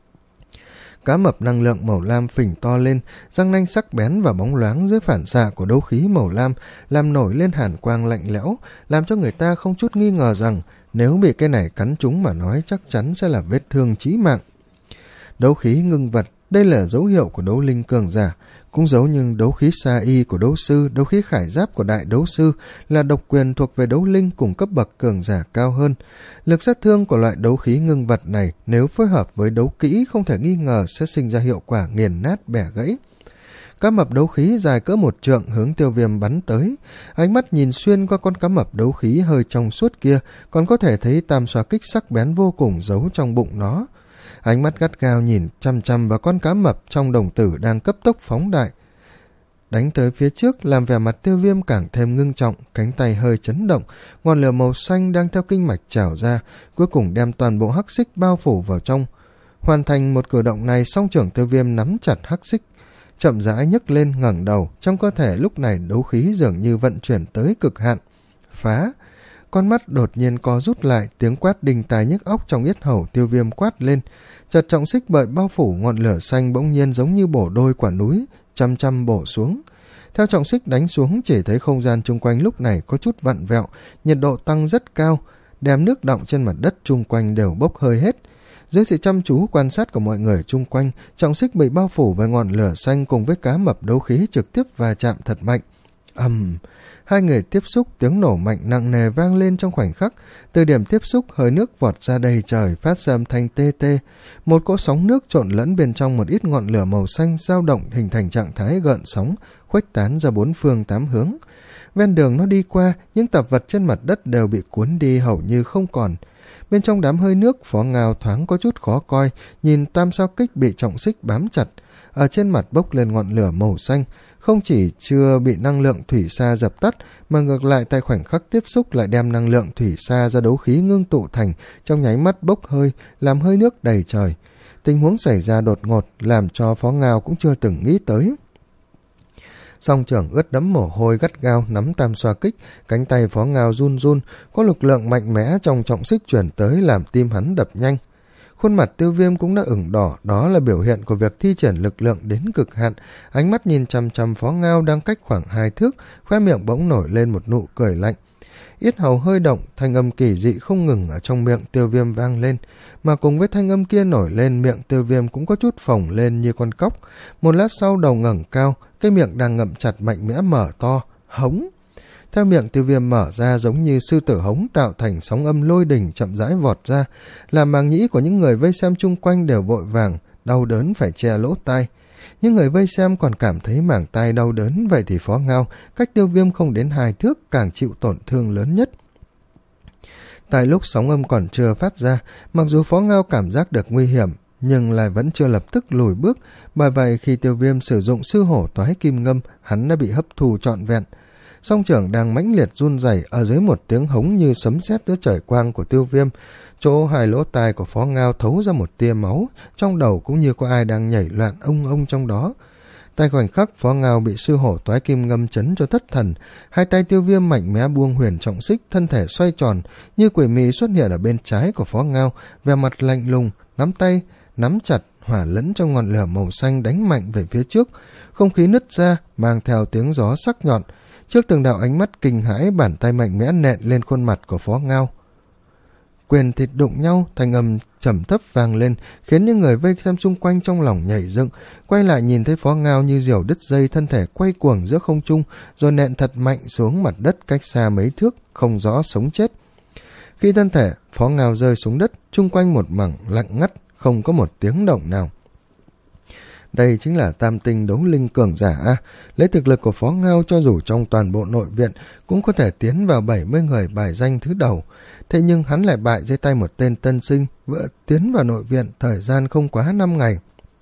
Cá mập năng lượng màu lam phình to lên, răng nanh sắc bén và bóng loáng dưới phản xạ của đấu khí màu lam, làm nổi lên hàn quang lạnh lẽo, làm cho người ta không chút nghi ngờ rằng nếu bị cái này cắn trúng mà nói chắc chắn sẽ là vết thương chí mạng. Đấu khí ngưng vật, đây là dấu hiệu của đấu linh cường giả, cũng giống như đấu khí sa y của đấu sư, đấu khí khải giáp của đại đấu sư là độc quyền thuộc về đấu linh cùng cấp bậc cường giả cao hơn. Lực sát thương của loại đấu khí ngưng vật này nếu phối hợp với đấu kỹ không thể nghi ngờ sẽ sinh ra hiệu quả nghiền nát bẻ gãy. Cá mập đấu khí dài cỡ một trượng hướng Tiêu Viêm bắn tới, ánh mắt nhìn xuyên qua con cá mập đấu khí hơi trong suốt kia, còn có thể thấy Tam Sa Kích sắc bén vô cùng giấu trong bụng nó. Ánh mắt gắt gao nhìn chăm chăm vào con cá mập trong đồng tử đang cấp tốc phóng đại, đánh tới phía trước, làm vẻ mặt Tiêu Viêm càng thêm ngưng trọng, cánh tay hơi chấn động, ngọn lửa màu xanh đang theo kinh mạch trào ra, cuối cùng đem toàn bộ hắc xích bao phủ vào trong. Hoàn thành một cử động này, song trưởng Tiêu Viêm nắm chặt hắc xích, chậm rãi nhấc lên ngẩng đầu, trong cơ thể lúc này đấu khí dường như vận chuyển tới cực hạn. Phá! Con mắt đột nhiên co rút lại, tiếng quát đinh tai nhức óc trong yết hầu Tiêu Viêm quát lên. Chợt trọng xích bởi bao phủ ngọn lửa xanh bỗng nhiên giống như bổ đôi quả núi, chăm chăm bổ xuống. Theo trọng xích đánh xuống, chỉ thấy không gian chung quanh lúc này có chút vặn vẹo, nhiệt độ tăng rất cao, đem nước đọng trên mặt đất chung quanh đều bốc hơi hết. Dưới sự chăm chú quan sát của mọi người chung quanh, trọng xích bị bao phủ bởi ngọn lửa xanh cùng với cá mập đấu khí trực tiếp va chạm thật mạnh. ầm, um, hai người tiếp xúc, tiếng nổ mạnh nặng nề vang lên trong khoảnh khắc. Từ điểm tiếp xúc, hơi nước vọt ra đầy trời, phát ra âm thanh tê tê. Một cỗ sóng nước trộn lẫn bên trong một ít ngọn lửa màu xanh dao động hình thành trạng thái gợn sóng, khuếch tán ra bốn phương tám hướng. Ven đường nó đi qua, những tạp vật trên mặt đất đều bị cuốn đi hầu như không còn. Bên trong đám hơi nước, Phó Ngao thoáng có chút khó coi, nhìn Tam Sa Kích bị trọng xích bám chặt. Ở trên mặt bốc lên ngọn lửa màu xanh, không chỉ chưa bị năng lượng thủy sa dập tắt, mà ngược lại tại khoảnh khắc tiếp xúc lại đem năng lượng thủy sa ra đấu khí ngưng tụ thành, trong nháy mắt bốc hơi, làm hơi nước đầy trời. Tình huống xảy ra đột ngột, làm cho Phó Ngao cũng chưa từng nghĩ tới. Song trưởng ướt đẫm mồ hôi gắt gao nắm Tam Sa Kích, cánh tay Phó Ngao run run, có lực lượng mạnh mẽ trong trọng xích chuyển tới làm tim hắn đập nhanh. Khuôn mặt Tiêu Viêm cũng đã ửng đỏ, đó là biểu hiện của việc thi triển lực lượng đến cực hạn. Ánh mắt nhìn chăm chăm Phó Ngao đang cách khoảng hai thước, khóe miệng bỗng nổi lên một nụ cười lạnh. Yết hầu hơi động, thanh âm kỳ dị không ngừng ở trong miệng Tiêu Viêm vang lên, mà cùng với thanh âm kia nổi lên, miệng Tiêu Viêm cũng có chút phồng lên như con cóc. Một lát sau đầu ngẩng cao, cái miệng đang ngậm chặt mạnh mẽ mở to, hống. Theo miệng Tiêu Viêm mở ra giống như sư tử hống, tạo thành sóng âm lôi đình chậm rãi vọt ra, làm màng nhĩ của những người vây xem chung quanh đều vội vàng, đau đớn phải che lỗ tai. Những người vây xem còn cảm thấy màng tai đau đớn, vậy thì Phó Ngao cách Tiêu Viêm không đến hai thước càng chịu tổn thương lớn nhất. Tại lúc sóng âm còn chưa phát ra, mặc dù Phó Ngao cảm giác được nguy hiểm, nhưng lại vẫn chưa lập tức lùi bước, bởi vậy khi Tiêu Viêm sử dụng sư hổ toái kim ngâm, hắn đã bị hấp thu trọn vẹn. Song trưởng đang mãnh liệt run rẩy ở dưới một tiếng hống như sấm sét giữa trời quang của Tiêu Viêm, chỗ hai lỗ tai của Phó Ngao thấu ra một tia máu, trong đầu cũng như có ai đang nhảy loạn ông ông trong đó. Tại khoảnh khắc Phó Ngao bị sư hổ toái kim ngâm chấn cho thất thần, hai tay Tiêu Viêm mạnh mẽ buông huyền trọng xích, thân thể xoay tròn như quỷ mị xuất hiện ở bên trái của Phó Ngao, vẻ mặt lạnh lùng, nắm tay nắm chặt, hỏa lẫn trong ngọn lửa màu xanh đánh mạnh về phía trước. Không khí nứt ra mang theo tiếng gió sắc nhọn. Trước từng đạo ánh mắt kinh hãi, bàn tay mạnh mẽ nện lên khuôn mặt của Phó Ngao. Quyền thịt đụng nhau, thanh âm trầm thấp vang lên, khiến những người vây xem xung quanh trong lòng nhảy dựng, quay lại nhìn thấy Phó Ngao như diều đứt dây, thân thể quay cuồng giữa không trung, rồi nện thật mạnh xuống mặt đất cách xa mấy thước, không rõ sống chết. Khi thân thể Phó Ngao rơi xuống đất, chung quanh một mảng lặng ngắt, không có một tiếng động nào. Đây chính là tam tinh đấu linh cường giả a. Lấy thực lực của Phó Ngao, cho dù trong toàn bộ nội viện cũng có thể tiến vào bảy mươi người bài danh thứ đầu. Thế nhưng hắn lại bại dưới tay một tên tân sinh vừa tiến vào nội viện thời gian không quá năm ngày.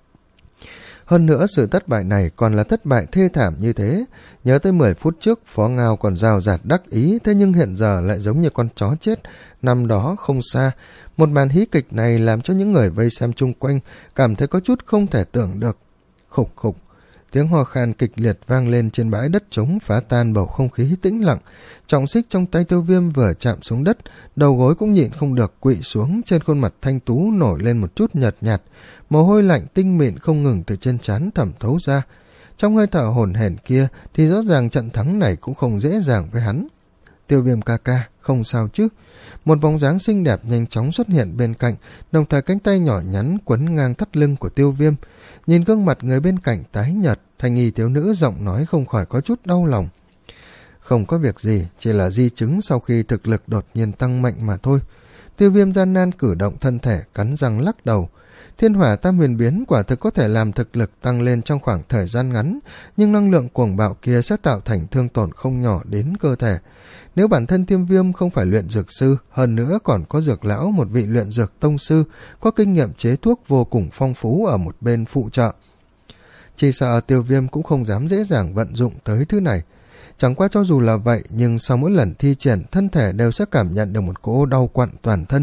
Hơn nữa sự thất bại này còn là thất bại thê thảm như thế. Nhớ tới mười phút trước Phó Ngao còn rào rạt đắc ý, thế nhưng hiện giờ lại giống như con chó chết năm đó không xa. Một màn hí kịch này làm cho những người vây xem chung quanh cảm thấy có chút không thể tưởng được. Khục khục, tiếng ho khan kịch liệt vang lên trên bãi đất trống, phá tan bầu không khí tĩnh lặng. Trọng xích trong tay Tiêu Viêm vừa chạm xuống đất, đầu gối cũng nhịn không được quỵ xuống, trên khuôn mặt thanh tú nổi lên một chút nhợt nhạt, mồ hôi lạnh tinh mịn không ngừng từ trên trán thẩm thấu ra. Trong hơi thở hổn hển kia thì rõ ràng trận thắng này cũng không dễ dàng với hắn. Tiêu Viêm ca ca, không sao chứ? Một bóng dáng xinh đẹp nhanh chóng xuất hiện bên cạnh, đồng thời cánh tay nhỏ nhắn quấn ngang thắt lưng của Tiêu Viêm. Nhìn gương mặt người bên cạnh tái nhợt, thanh y thiếu nữ giọng nói không khỏi có chút đau lòng. Không có việc gì, chỉ là di chứng sau khi thực lực đột nhiên tăng mạnh mà thôi. Tiêu Viêm gian nan cử động thân thể, cắn răng lắc đầu. Thiên hỏa tam huyền biến quả thực có thể làm thực lực tăng lên trong khoảng thời gian ngắn, nhưng năng lượng cuồng bạo kia sẽ tạo thành thương tổn không nhỏ đến cơ thể. Nếu bản thân Tiêu Viêm không phải luyện dược sư, hơn nữa còn có dược lão, một vị luyện dược tông sư, có kinh nghiệm chế thuốc vô cùng phong phú ở một bên phụ trợ, chỉ sợ Tiêu Viêm cũng không dám dễ dàng vận dụng tới thứ này. Chẳng qua cho dù là vậy, nhưng sau mỗi lần thi triển, thân thể đều sẽ cảm nhận được một cỗ đau quặn toàn thân.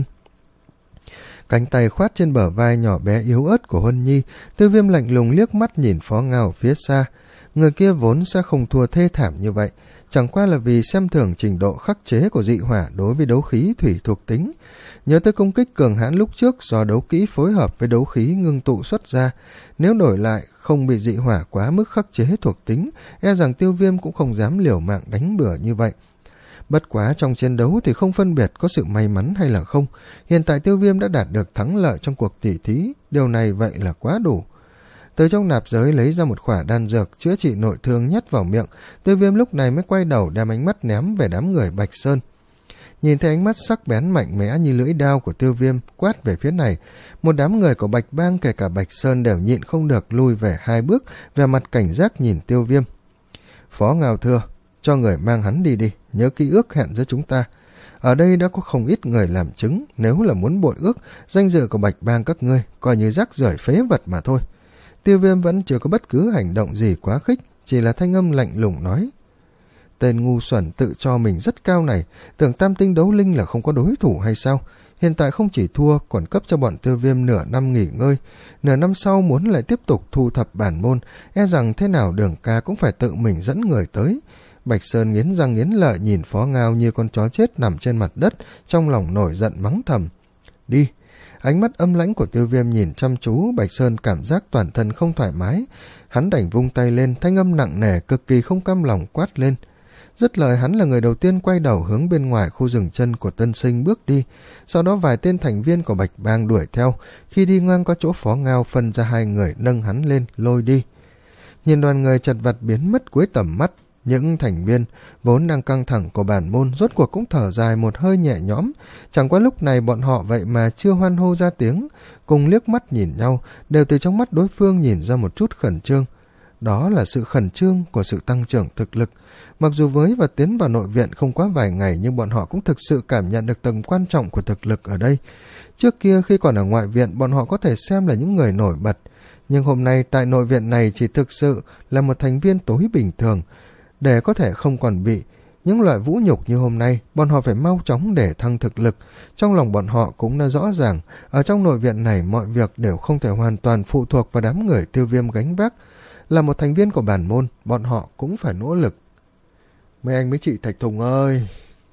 Cánh tay khoát trên bờ vai nhỏ bé yếu ớt của Huân Nhi, Tiêu Viêm lạnh lùng liếc mắt nhìn Phó Ngao phía xa. Người kia vốn sẽ không thua thê thảm như vậy, chẳng qua là vì xem thường trình độ khắc chế của dị hỏa đối với đấu khí thủy thuộc tính. Nhớ tới công kích cường hãn lúc trước do đấu kỹ phối hợp với đấu khí ngưng tụ xuất ra, nếu đổi lại không bị dị hỏa quá mức khắc chế thuộc tính, e rằng Tiêu Viêm cũng không dám liều mạng đánh bừa như vậy. Bất quá trong chiến đấu thì không phân biệt có sự may mắn hay là không. Hiện tại Tiêu Viêm đã đạt được thắng lợi trong cuộc tỉ thí, điều này vậy là quá đủ. Từ trong nạp giới lấy ra một khỏa đan dược chữa trị nội thương nhét vào miệng, Tiêu Viêm lúc này mới quay đầu đem ánh mắt ném về đám người Bạch Sơn. Nhìn thấy ánh mắt sắc bén mạnh mẽ như lưỡi đao của Tiêu Viêm quát về phía này, một đám người của Bạch Bang kể cả Bạch Sơn đều nhịn không được lui về hai bước, về mặt cảnh giác nhìn Tiêu Viêm. Phó Ngao thưa, cho người mang hắn đi đi, nhớ ký ước hẹn giữa chúng ta. Ở đây đã có không ít người làm chứng, nếu là muốn bội ước, danh dự của Bạch Bang các ngươi coi như rác rưởi phế vật mà thôi. Tiêu Viêm vẫn chưa có bất cứ hành động gì quá khích, chỉ là thanh âm lạnh lùng nói. Tên ngu xuẩn tự cho mình rất cao này, tưởng tam tinh đấu linh là không có đối thủ hay sao? Hiện tại không chỉ thua, còn cấp cho bọn Tiêu Viêm nửa năm nghỉ ngơi. Nửa năm sau muốn lại tiếp tục thu thập bản môn, e rằng thế nào Đường ca cũng phải tự mình dẫn người tới. Bạch Sơn nghiến răng nghiến lợi nhìn Phó Ngao như con chó chết nằm trên mặt đất, trong lòng nổi giận mắng thầm. Đi! Ánh mắt âm lãnh của Tiêu Viêm nhìn chăm chú, Bạch Sơn cảm giác toàn thân không thoải mái. Hắn đành vung tay lên, thanh âm nặng nề cực kỳ không cam lòng quát lên. Dứt lời, hắn là người đầu tiên quay đầu hướng bên ngoài khu rừng chân của Tân Sinh bước đi. Sau đó vài tên thành viên của Bạch Bang đuổi theo. Khi đi ngang qua chỗ Phó Ngao, phân ra hai người nâng hắn lên lôi đi. Nhìn đoàn người chật vật biến mất cuối tầm mắt, những thành viên vốn đang căng thẳng của bản môn rốt cuộc cũng thở dài một hơi nhẹ nhõm. Chẳng qua lúc này bọn họ vậy mà chưa hoan hô ra tiếng, cùng liếc mắt nhìn nhau, đều từ trong mắt đối phương nhìn ra một chút khẩn trương. Đó là sự khẩn trương của sự tăng trưởng thực lực. Mặc dù với và tiến vào nội viện không quá vài ngày, nhưng bọn họ cũng thực sự cảm nhận được tầm quan trọng của thực lực ở đây. Trước kia khi còn ở ngoại viện, bọn họ có thể xem là những người nổi bật, nhưng hôm nay tại nội viện này chỉ thực sự là một thành viên tối bình thường. Để có thể không còn bị những loại vũ nhục như hôm nay, bọn họ phải mau chóng để thăng thực lực. Trong lòng bọn họ cũng đã rõ ràng, ở trong nội viện này mọi việc đều không thể hoàn toàn phụ thuộc vào đám người Tiêu Viêm gánh vác. Là một thành viên của bản môn, bọn họ cũng phải nỗ lực. Mấy anh mấy chị Thạch Thùng ơi!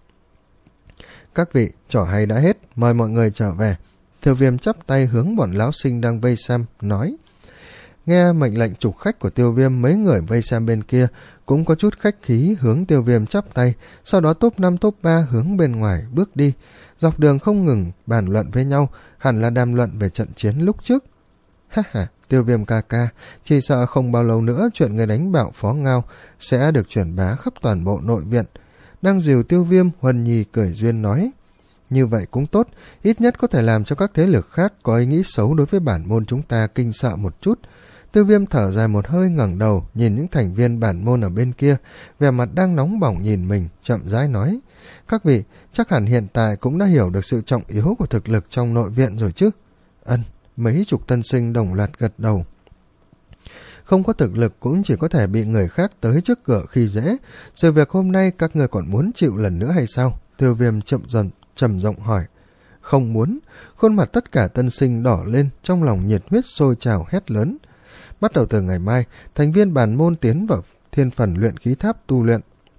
Các vị, trò hay đã hết, mời mọi người trở về. Tiêu Viêm chắp tay hướng bọn lão sinh đang vây xem, nói. Nghe mệnh lệnh trục khách của Tiêu Viêm, mấy người vây xem bên kia cũng có chút khách khí hướng Tiêu Viêm chắp tay, sau đó top năm top ba hướng bên ngoài bước đi. Dọc đường không ngừng bàn luận với nhau, hẳn là đàm luận về trận chiến lúc trước. Ha ha, Tiêu Viêm ca ca, chỉ sợ không bao lâu nữa chuyện người đánh bạo Phó Ngao sẽ được truyền bá khắp toàn bộ nội viện. Đang dìu Tiêu Viêm, Huân Nhi cười duyên nói. Như vậy cũng tốt, ít nhất có thể làm cho các thế lực khác có ý nghĩ xấu đối với bản môn chúng ta kinh sợ một chút. Tiêu Viêm thở dài một hơi, ngẩng đầu nhìn những thành viên bản môn ở bên kia, vẻ mặt đang nóng bỏng nhìn mình, chậm rãi nói. Các vị, chắc hẳn hiện tại cũng đã hiểu được sự trọng yếu của thực lực trong nội viện rồi chứ? Ân, mấy chục tân sinh đồng loạt gật đầu. Không có thực lực cũng chỉ có thể bị người khác tới trước cửa khi dễ. Sự việc hôm nay các người còn muốn chịu lần nữa hay sao? Tiêu Viêm chậm dần, trầm giọng hỏi. Không muốn. Khuôn mặt tất cả tân sinh đỏ lên, trong lòng nhiệt huyết sôi trào hét lớn. Bắt đầu từ ngày mai, thành viên bản môn tiến vào thiên phần luyện khí tháp tu luyện.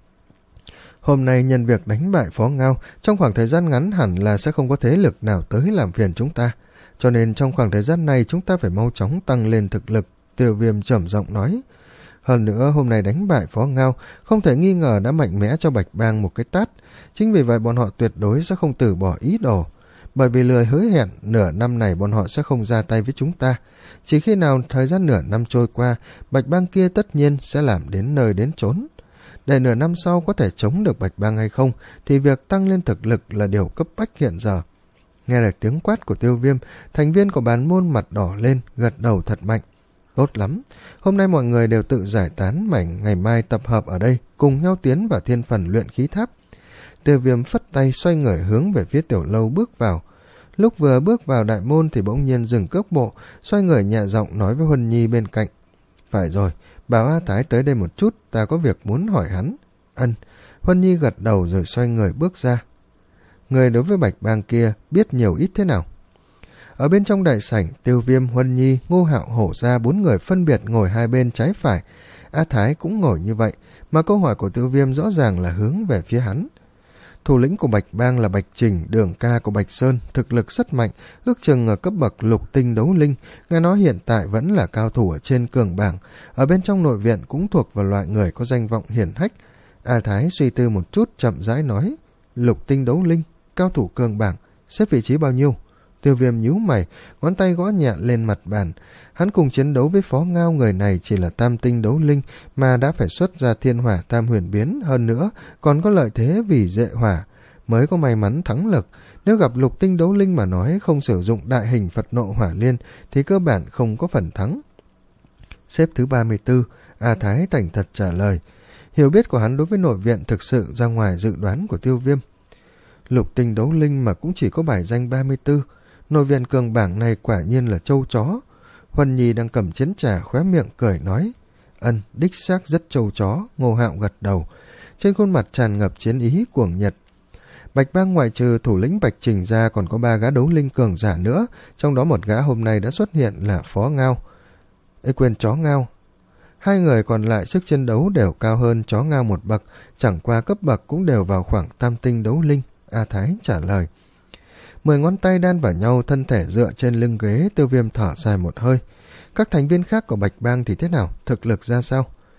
Hôm nay nhân việc đánh bại Phó Ngao, trong khoảng thời gian ngắn hẳn là sẽ không có thế lực nào tới làm phiền chúng ta. Cho nên trong khoảng thời gian này chúng ta phải mau chóng tăng lên thực lực, Tiêu Viêm trầm giọng nói. Hơn nữa hôm nay đánh bại Phó Ngao không thể nghi ngờ đã mạnh mẽ cho Bạch Bang một cái tát. Chính vì vậy bọn họ tuyệt đối sẽ không từ bỏ ý đồ. Bởi vì lười hứa hẹn, nửa năm này bọn họ sẽ không ra tay với chúng ta. Chỉ khi nào thời gian nửa năm trôi qua, Bạch Bang kia tất nhiên sẽ làm đến nơi đến chốn. Để nửa năm sau có thể chống được Bạch Bang hay không, thì việc tăng lên thực lực là điều cấp bách hiện giờ. Nghe được tiếng quát của Tiêu Viêm, thành viên của bản môn mặt đỏ lên, gật đầu thật mạnh. Tốt lắm, hôm nay mọi người đều tự giải tán, mảnh ngày mai tập hợp ở đây, cùng nhau tiến vào thiên phần luyện khí tháp. Tiêu Viêm phất tay xoay người hướng về phía tiểu lâu bước vào. Lúc vừa bước vào đại môn thì bỗng nhiên dừng cước bộ, xoay người nhẹ giọng nói với Huân Nhi bên cạnh. Phải rồi, bảo A Thái tới đây một chút, ta có việc muốn hỏi hắn. Ân, Huân Nhi gật đầu rồi xoay người bước ra. Người đối với Bạch Bang kia biết nhiều ít thế nào? Ở bên trong đại sảnh, Tiêu Viêm, Huân Nhi, Ngô Hạo, Hổ Gia bốn người phân biệt ngồi hai bên trái phải. A Thái cũng ngồi như vậy, mà câu hỏi của Tiêu Viêm rõ ràng là hướng về phía hắn. Thủ lĩnh của Bạch Bang là Bạch Trình, đường ca của Bạch Sơn, thực lực rất mạnh, ước chừng ở cấp bậc lục tinh đấu linh, nghe nói hiện tại vẫn là cao thủ ở trên cường bảng, ở bên trong nội viện cũng thuộc vào loại người có danh vọng hiển hách. A Thái suy tư một chút, chậm rãi nói, lục tinh đấu linh, cao thủ cường bảng, xếp vị trí bao nhiêu? Tiêu Viêm nhíu mày, ngón tay gõ nhẹ lên mặt bàn. Hắn cùng chiến đấu với Phó Ngao, người này chỉ là tam tinh đấu linh mà đã phải xuất ra thiên hỏa tam huyền biến, hơn nữa còn có lợi thế vì dệ hỏa, mới có may mắn thắng lực. Nếu gặp lục tinh đấu linh mà nói không sử dụng đại hình Phật nộ hỏa liên thì cơ bản không có phần thắng. Xếp thứ ba mươi tư, A Thái thành thật trả lời. Hiểu biết của hắn đối với nội viện thực sự ra ngoài dự đoán của Tiêu Viêm. Lục tinh đấu linh mà cũng chỉ có bài danh ba mươi tư, nội viện cường bảng này quả nhiên là trâu chó. Huân Nhi đang cầm chén trà khóe miệng cười nói. Ân, đích xác rất trâu chó, Ngô Hạo gật đầu. Trên khuôn mặt tràn ngập chiến ý cuồng nhiệt. Bạch Bang ngoại trừ thủ lĩnh Bạch Trình ra còn có ba gã đấu linh cường giả nữa, trong đó một gã hôm nay đã xuất hiện là Phó Ngao. Ê quên chó Ngao. Hai người còn lại sức chiến đấu đều cao hơn chó Ngao một bậc, chẳng qua cấp bậc cũng đều vào khoảng tam tinh đấu linh, A Thái trả lời. Mười ngón tay đan vào nhau, thân thể dựa trên lưng ghế, Tiêu Viêm thở dài một hơi. Các thành viên khác của Bạch Bang thì thế nào? Thực lực ra sao?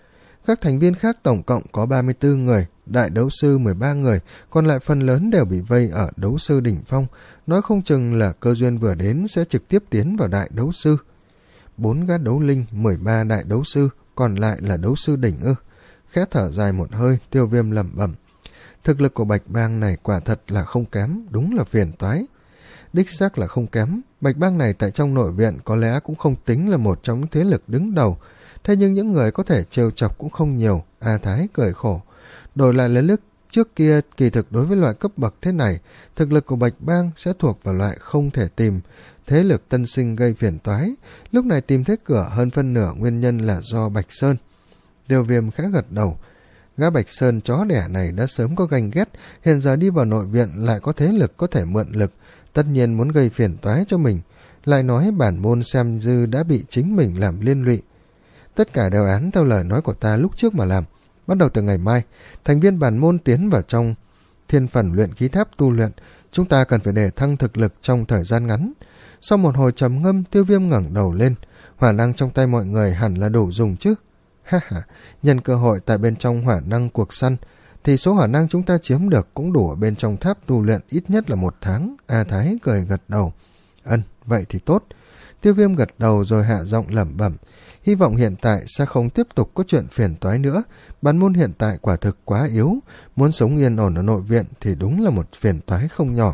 Các thành viên khác tổng cộng có ba mươi tư người, đại đấu sư mười ba người, còn lại phần lớn đều bị vây ở đấu sư đỉnh phong, nói không chừng là cơ duyên vừa đến sẽ trực tiếp tiến vào đại đấu sư. Bốn gã đấu linh, mười ba đại đấu sư, còn lại là đấu sư đỉnh ư? Khẽ thở dài một hơi, Tiêu Viêm lẩm bẩm. Thực lực của Bạch Bang này quả thật là không kém, đúng là phiền toái. Đích xác là không kém, Bạch Bang này tại trong nội viện có lẽ cũng không tính là một trong những thế lực đứng đầu, thế nhưng những người có thể trêu chọc cũng không nhiều. A Thái cười khổ. Đổi lại là lúc trước kia, kỳ thực đối với loại cấp bậc thế này, thực lực của Bạch Bang sẽ thuộc vào loại không thể tìm, thế lực tân sinh gây phiền toái. Lúc này tìm thấy cửa hơn phân nửa nguyên nhân là do Bạch Sơn. Tiêu Viêm khẽ gật đầu. Gã Bạch Sơn chó đẻ này đã sớm có ganh ghét, hiện giờ đi vào nội viện lại có thế lực có thể mượn lực, tất nhiên muốn gây phiền toái cho mình. Lại nói bản môn xem dư đã bị chính mình làm liên lụy. Tất cả đều án theo lời nói của ta lúc trước mà làm. Bắt đầu từ ngày mai, thành viên bản môn tiến vào trong thiên phần luyện khí tháp tu luyện, chúng ta cần phải đề thăng thực lực trong thời gian ngắn. Sau một hồi trầm ngâm, Tiêu Viêm ngẩng đầu lên. Hỏa năng trong tay mọi người hẳn là đủ dùng chứ? Ha ha, nhân cơ hội tại bên trong hỏa năng cuộc săn, thì số hỏa năng chúng ta chiếm được cũng đủ ở bên trong tháp tu luyện ít nhất là một tháng. A Thái cười gật đầu. Ân, vậy thì tốt. Tiêu Viêm gật đầu rồi hạ giọng lẩm bẩm. Hy vọng hiện tại sẽ không tiếp tục có chuyện phiền toái nữa. Bản môn hiện tại quả thực quá yếu, muốn sống yên ổn ở nội viện thì đúng là một phiền toái không nhỏ.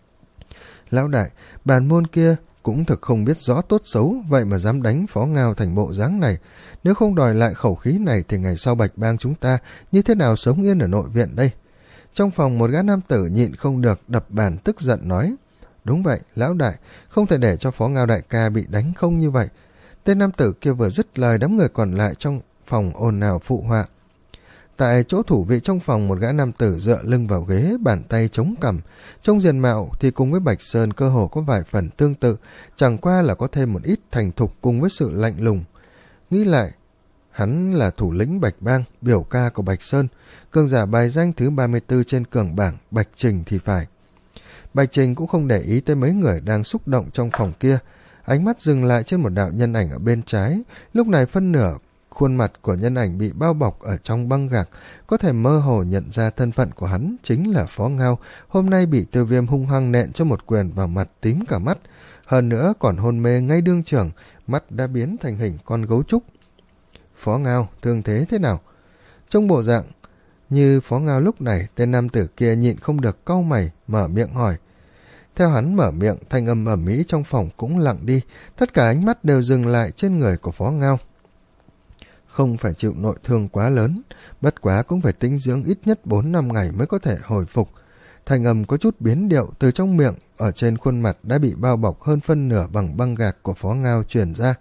Lão đại, bản môn kia cũng thực không biết rõ tốt xấu, vậy mà dám đánh Phó Ngao thành bộ dáng này. Nếu không đòi lại khẩu khí này thì ngày sau Bạch Bang chúng ta như thế nào sống yên ở nội viện đây? Trong phòng một gã nam tử nhịn không được đập bàn tức giận nói. Đúng vậy, lão đại, không thể để cho Phó Ngao đại ca bị đánh không như vậy. Tên nam tử kia vừa dứt lời, đám người còn lại trong phòng ồn ào phụ họa. Tại chỗ thủ vị trong phòng, một gã nam tử dựa lưng vào ghế, bàn tay chống cằm. Trong diện mạo thì cùng với Bạch Sơn cơ hồ có vài phần tương tự, chẳng qua là có thêm một ít thành thục cùng với sự lạnh lùng. Nghĩ lại, hắn là thủ lĩnh Bạch Bang, biểu ca của Bạch Sơn, cường giả bài danh thứ ba mươi tư trên cường bảng, Bạch Trình thì phải. Bạch Trình cũng không để ý tới mấy người đang xúc động trong phòng kia, ánh mắt dừng lại trên một đạo nhân ảnh ở bên trái. Lúc này phân nửa khuôn mặt của nhân ảnh bị bao bọc ở trong băng gạc, có thể mơ hồ nhận ra thân phận của hắn chính là Phó Ngao, hôm nay bị Tiêu Viêm hung hăng nện cho một quyền vào mặt tím cả mắt, hơn nữa còn hôn mê ngay đương trường, mắt đã biến thành hình con gấu trúc. Phó Ngao, thương thế thế nào? Trong bộ dạng như Phó Ngao lúc này, tên nam tử kia nhịn không được cau mày, mở miệng hỏi. Theo hắn mở miệng, thanh âm ầm ĩ trong phòng cũng lặng đi, tất cả ánh mắt đều dừng lại trên người của Phó Ngao. Không phải chịu nội thương quá lớn, bất quá cũng phải tĩnh dưỡng ít nhất bốn năm ngày mới có thể hồi phục. Thanh âm có chút biến điệu từ trong miệng, ở trên khuôn mặt đã bị bao bọc hơn phân nửa bằng băng gạc của Phó Ngao truyền ra.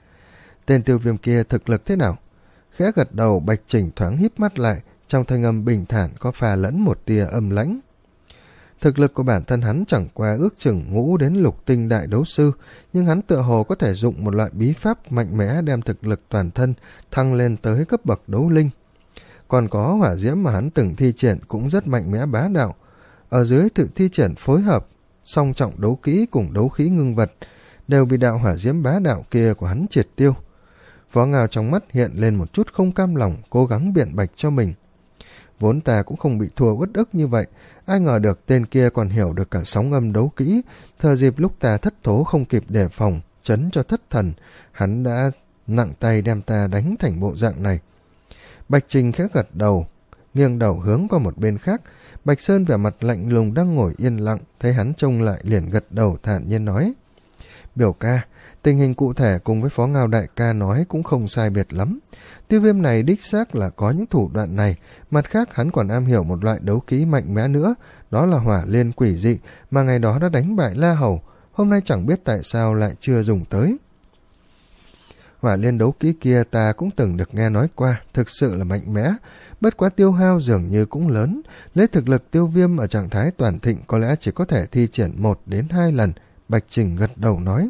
Tên Tiêu Viêm kia thực lực thế nào? Khẽ gật đầu, Bạch Trình thoáng híp mắt lại, trong thanh âm bình thản có pha lẫn một tia âm lãnh. Thực lực của bản thân hắn chẳng qua ước chừng ngũ đến lục tinh đại đấu sư, nhưng hắn tựa hồ có thể dụng một loại bí pháp mạnh mẽ đem thực lực toàn thân thăng lên tới cấp bậc đấu linh. Còn có hỏa diễm mà hắn từng thi triển cũng rất mạnh mẽ bá đạo. Ở dưới tự thi triển phối hợp, song trọng đấu kỹ cùng đấu khí ngưng vật, đều bị đạo hỏa diễm bá đạo kia của hắn triệt tiêu. Phó Ngao trong mắt hiện lên một chút không cam lòng, cố gắng biện bạch cho mình. Vốn ta cũng không bị thua uất ức như vậy, ai ngờ được tên kia còn hiểu được cả sóng âm đấu kỹ, thừa dịp lúc ta thất thố không kịp đề phòng, chấn cho thất thần, hắn đã nặng tay đem ta đánh thành bộ dạng này. Bạch Trình khẽ gật đầu, nghiêng đầu hướng qua một bên khác. Bạch Sơn vẻ mặt lạnh lùng đang ngồi yên lặng, thấy hắn trông lại liền gật đầu thản nhiên nói. Biểu ca, tình hình cụ thể cùng với Phó Ngao đại ca nói cũng không sai biệt lắm. Tiêu Viêm này đích xác là có những thủ đoạn này, mặt khác hắn còn am hiểu một loại đấu kỹ mạnh mẽ nữa, đó là hỏa liên quỷ dị mà ngày đó đã đánh bại La Hầu, hôm nay chẳng biết tại sao lại chưa dùng tới. Hỏa liên đấu kỹ kia ta cũng từng được nghe nói qua, thực sự là mạnh mẽ, bất quá tiêu hao dường như cũng lớn, lấy thực lực Tiêu Viêm ở trạng thái toàn thịnh có lẽ chỉ có thể thi triển một đến hai lần. Bạch Trình gật đầu nói.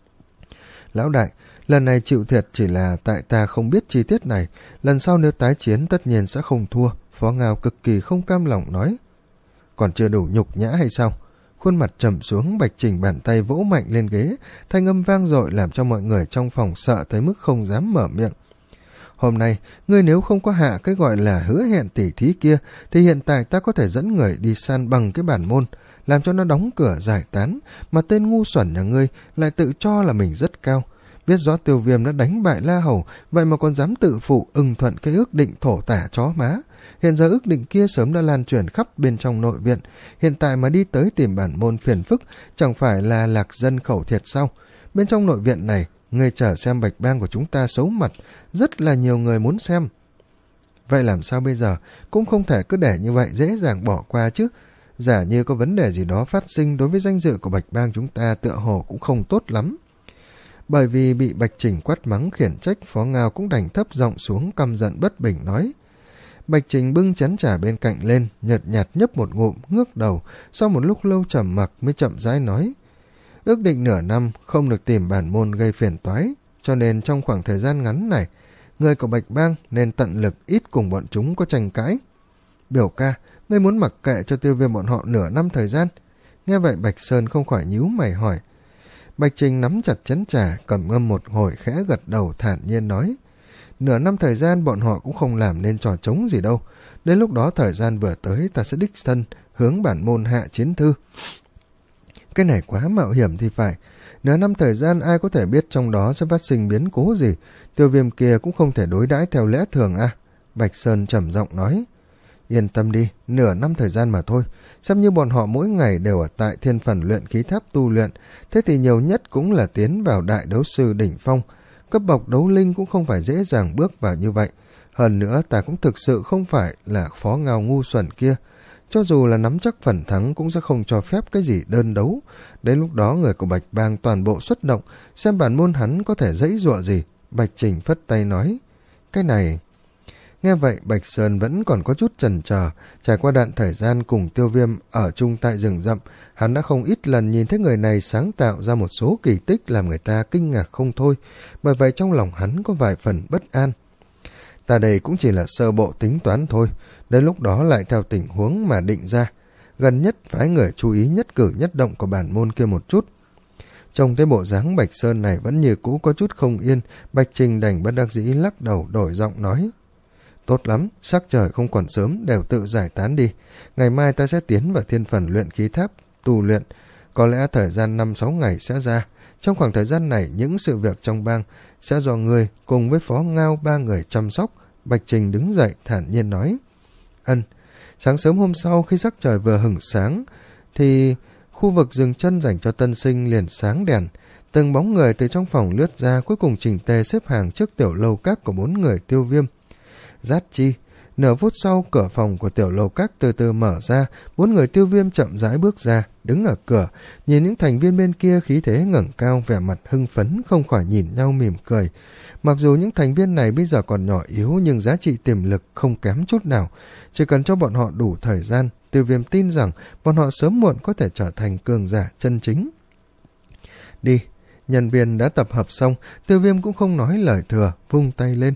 Lão đại, lần này chịu thiệt chỉ là tại ta không biết chi tiết này, lần sau nếu tái chiến tất nhiên sẽ không thua. Phó Ngao cực kỳ không cam lòng nói. Còn chưa đủ nhục nhã hay sao? Khuôn mặt trầm xuống, Bạch Trình bàn tay vỗ mạnh lên ghế, thanh âm vang dội làm cho mọi người trong phòng sợ tới mức không dám mở miệng. Hôm nay, ngươi nếu không có hạ cái gọi là hứa hẹn tỉ thí kia, thì hiện tại ta có thể dẫn người đi san bằng cái bản môn, làm cho nó đóng cửa giải tán, mà tên ngu xuẩn nhà ngươi lại tự cho là mình rất cao. Biết rõ Tiêu Viêm đã đánh bại La Hầu, vậy mà còn dám tự phụ ưng thuận cái ước định thổ tả chó má. Hiện giờ ước định kia sớm đã lan truyền khắp bên trong nội viện, hiện tại mà đi tới tìm bản môn phiền phức, chẳng phải là lạc dân khẩu thiệt sao? Bên trong nội viện này, ngươi chờ xem Bạch Bang của chúng ta xấu mặt, rất là nhiều người muốn xem. Vậy làm sao bây giờ? Cũng không thể cứ để như vậy dễ dàng bỏ qua chứ. Giả như có vấn đề gì đó phát sinh đối với danh dự của Bạch Bang chúng ta tựa hồ cũng không tốt lắm. Bởi vì bị Bạch Trình quát mắng khiển trách, Phó Ngao cũng đành thấp giọng xuống căm giận bất bình nói. Bạch Trình bưng chén trà bên cạnh lên, nhợt nhạt nhấp một ngụm, ngước đầu, sau một lúc lâu trầm mặc mới chậm rãi nói. Ước định nửa năm không được tìm bản môn gây phiền toái, cho nên trong khoảng thời gian ngắn này, người của Bạch Bang nên tận lực ít cùng bọn chúng có tranh cãi. Biểu ca, ngươi muốn mặc kệ cho Tiêu Viêm bọn họ nửa năm thời gian? Nghe vậy Bạch Sơn không khỏi nhíu mày hỏi. Bạch Trình nắm chặt chén trà, cầm ngâm một hồi khẽ gật đầu thản nhiên nói. Nửa năm thời gian bọn họ cũng không làm nên trò trống gì đâu. Đến lúc đó thời gian vừa tới ta sẽ đích thân hướng bản môn hạ chiến thư. Cái này quá mạo hiểm thì phải. Nửa năm thời gian ai có thể biết trong đó sẽ phát sinh biến cố gì. Tiêu Viêm kia cũng không thể đối đãi theo lẽ thường à. Bạch Sơn trầm giọng nói. Yên tâm đi, nửa năm thời gian mà thôi. Xem như bọn họ mỗi ngày đều ở tại thiên phần luyện khí tháp tu luyện. Thế thì nhiều nhất cũng là tiến vào đại đấu sư đỉnh phong. Cấp bậc đấu linh cũng không phải dễ dàng bước vào như vậy. Hơn nữa ta cũng thực sự không phải là Phó Ngao ngu xuẩn kia. Cho dù là nắm chắc phần thắng cũng sẽ không cho phép cái gì đơn đấu. Đến lúc đó người của Bạch Bang toàn bộ xuất động, xem bản môn hắn có thể dãy dụa gì. Bạch Trình phất tay nói. Cái này... Nghe vậy Bạch Sơn vẫn còn có chút chần chờ. Trải qua đoạn thời gian cùng Tiêu Viêm ở chung tại rừng rậm, hắn đã không ít lần nhìn thấy người này sáng tạo ra một số kỳ tích làm người ta kinh ngạc không thôi. Bởi vậy trong lòng hắn có vài phần bất an. Ta đây cũng chỉ là sơ bộ tính toán thôi, đến lúc đó lại theo tình huống mà định ra. Gần nhất phải người chú ý nhất cử nhất động của bản môn kia một chút. Trong cái bộ dáng Bạch Sơn này vẫn như cũ có chút không yên, Bạch Trình đành bất đắc dĩ lắc đầu đổi giọng nói. Tốt lắm, sắc trời không còn sớm, đều tự giải tán đi. Ngày mai ta sẽ tiến vào thiên phần luyện khí tháp, tu luyện. Có lẽ thời gian năm sáu ngày sẽ ra. Trong khoảng thời gian này, những sự việc trong bang sẽ do người cùng với Phó Ngao ba người chăm sóc. Bạch Trình đứng dậy, thản nhiên nói. Ân, sáng sớm hôm sau khi sắc trời vừa hửng sáng, thì khu vực dừng chân dành cho tân sinh liền sáng đèn. Từng bóng người từ trong phòng lướt ra, cuối cùng chỉnh tề xếp hàng trước tiểu lầu các của bốn người Tiêu Viêm. Giát chi, nửa phút sau cửa phòng của tiểu lầu các từ từ mở ra, bốn người Tiêu Viêm chậm rãi bước ra, đứng ở cửa, nhìn những thành viên bên kia khí thế ngẩng cao, vẻ mặt hưng phấn, không khỏi nhìn nhau mỉm cười. Mặc dù những thành viên này bây giờ còn nhỏ yếu nhưng giá trị tiềm lực không kém chút nào, chỉ cần cho bọn họ đủ thời gian, Tiêu Viêm tin rằng bọn họ sớm muộn có thể trở thành cường giả chân chính. Đi, nhân viên đã tập hợp xong, Tiêu Viêm cũng không nói lời thừa, vung tay lên.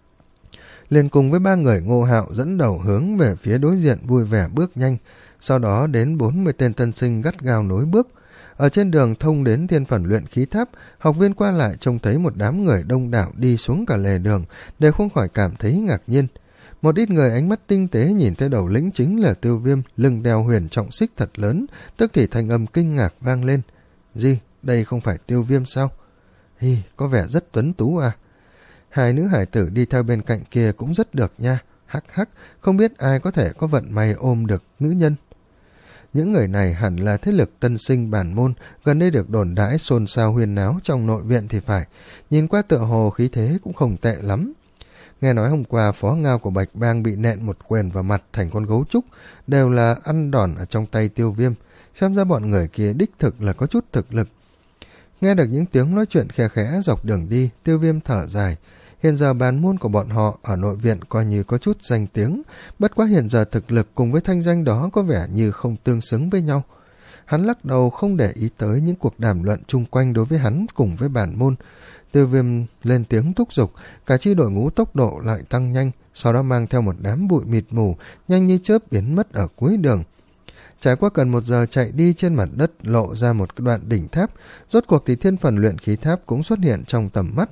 Liền cùng với ba người Ngô Hạo dẫn đầu hướng về phía đối diện vui vẻ bước nhanh, sau đó đến bốn mươi tên tân sinh gắt gao nối bước. Ở trên đường thông đến thiên phần luyện khí tháp, học viên qua lại trông thấy một đám người đông đảo đi xuống cả lề đường, đều không khỏi cảm thấy ngạc nhiên. Một ít người ánh mắt tinh tế nhìn thấy đầu lĩnh chính là Tiêu Viêm, lưng đeo huyền trọng xích thật lớn, tức thì thanh âm kinh ngạc vang lên. Gì, đây không phải Tiêu Viêm sao? Hi, có vẻ rất tuấn tú à. Hai nữ hải tử đi theo bên cạnh kia cũng rất được nha, hắc hắc, không biết ai có thể có vận may ôm được nữ nhân. Những người này hẳn là thế lực tân sinh bản môn, gần đây được đồn đãi xôn xao huyên náo trong nội viện thì phải, nhìn qua tựa hồ khí thế cũng không tệ lắm. Nghe nói hôm qua Phó Ngao của Bạch Bang bị nện một quyền vào mặt thành con gấu trúc, đều là ăn đòn ở trong tay Tiêu Viêm, xem ra bọn người kia đích thực là có chút thực lực. Nghe được những tiếng nói chuyện khe khẽ dọc đường đi, Tiêu Viêm thở dài. Hiện giờ bản môn của bọn họ ở nội viện coi như có chút danh tiếng, bất quá hiện giờ thực lực cùng với thanh danh đó có vẻ như không tương xứng với nhau. Hắn lắc đầu không để ý tới những cuộc đàm luận chung quanh đối với hắn cùng với bản môn. Tiêu Viêm lên tiếng thúc giục, cả chi đội ngũ tốc độ lại tăng nhanh, sau đó mang theo một đám bụi mịt mù, nhanh như chớp biến mất ở cuối đường. Trải qua gần một giờ chạy đi trên mặt đất lộ ra một đoạn đỉnh tháp, rốt cuộc thì thiên phần luyện khí tháp cũng xuất hiện trong tầm mắt.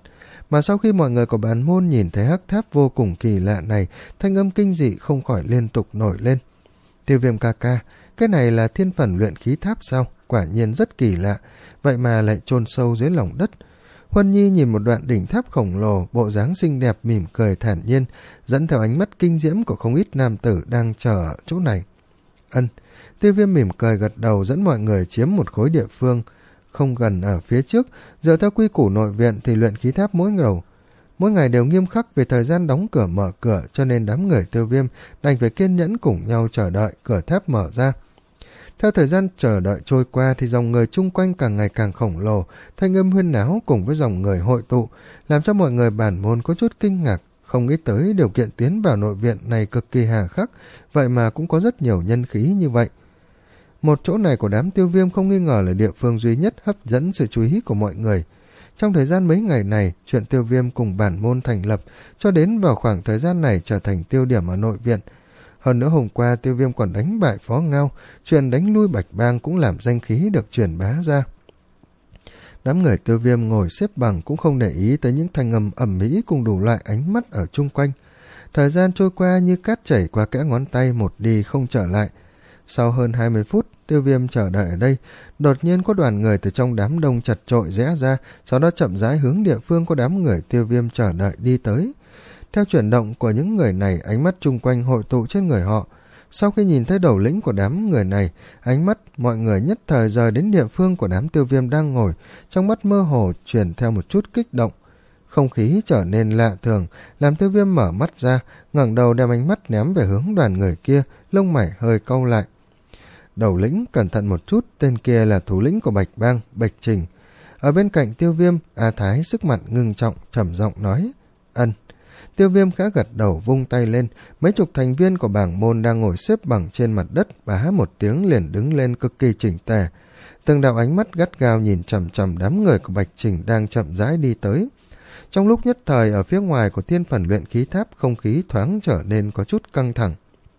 Mà sau khi mọi người của bản môn nhìn thấy hắc tháp vô cùng kỳ lạ này, thanh âm kinh dị không khỏi liên tục nổi lên. Tiêu Viêm ca ca, cái này là thiên phần luyện khí tháp sao? Quả nhiên rất kỳ lạ, vậy mà lại chôn sâu dưới lòng đất. Huân Nhi nhìn một đoạn đỉnh tháp khổng lồ, bộ dáng xinh đẹp mỉm cười thản nhiên, dẫn theo ánh mắt kinh diễm của không ít nam tử đang chờ ở chỗ này. Ân, Tiêu Viêm mỉm cười gật đầu, dẫn mọi người chiếm một khối địa phương không gần ở phía trước. Dựa theo quy củ nội viện thì luyện khí tháp mỗi ngày mỗi ngày đều nghiêm khắc về thời gian đóng cửa mở cửa, cho nên đám người Tiêu Viêm đành phải kiên nhẫn cùng nhau chờ đợi cửa tháp mở ra. Theo thời gian chờ đợi trôi qua thì dòng người chung quanh càng ngày càng khổng lồ, thanh âm huyên náo cùng với dòng người hội tụ, làm cho mọi người bản môn có chút kinh ngạc, không nghĩ tới điều kiện tiến vào nội viện này cực kỳ hà khắc, vậy mà cũng có rất nhiều nhân khí như vậy. Một chỗ này của đám Tiêu Viêm không nghi ngờ là địa phương duy nhất hấp dẫn sự chú ý của mọi người. Trong thời gian mấy ngày này, chuyện Tiêu Viêm cùng bản môn thành lập, cho đến vào khoảng thời gian này trở thành tiêu điểm ở nội viện. Hơn nữa hôm qua Tiêu Viêm còn đánh bại Phó Ngao, chuyện đánh lui Bạch Bang cũng làm danh khí được truyền bá ra. Đám người Tiêu Viêm ngồi xếp bằng cũng không để ý tới những thanh âm ầm ĩ cùng đủ loại ánh mắt ở chung quanh. Thời gian trôi qua như cát chảy qua kẽ ngón tay, một đi không trở lại. Sau hơn hai mươi phút, Tiêu Viêm chờ đợi ở đây, đột nhiên có đoàn người từ trong đám đông chật chội rẽ ra, sau đó chậm rãi hướng địa phương có đám người Tiêu Viêm chờ đợi đi tới. Theo chuyển động của những người này, ánh mắt chung quanh hội tụ trên người họ. Sau khi nhìn thấy đầu lĩnh của đám người này, ánh mắt mọi người nhất thời rời đến địa phương của đám Tiêu Viêm đang ngồi, trong mắt mơ hồ chuyển theo một chút kích động. Không khí trở nên lạ thường, làm Tiêu Viêm mở mắt ra, ngẩng đầu đem ánh mắt ném về hướng đoàn người kia, lông mày hơi cau lại. Đầu lĩnh cẩn thận một chút, tên kia là thủ lĩnh của Bạch Bang, Bạch Trình. Ở bên cạnh Tiêu Viêm, A Thái sức mặt ngưng trọng, trầm giọng nói, ân. Tiêu Viêm khẽ gật đầu vung tay lên, mấy chục thành viên của bảng môn đang ngồi xếp bằng trên mặt đất, bá một tiếng liền đứng lên cực kỳ chỉnh tề. Từng đạo ánh mắt gắt gao nhìn chằm chằm đám người của Bạch Trình đang chậm rãi đi tới. Trong lúc nhất thời ở phía ngoài của thiên phần luyện khí tháp, không khí thoáng trở nên có chút căng thẳng.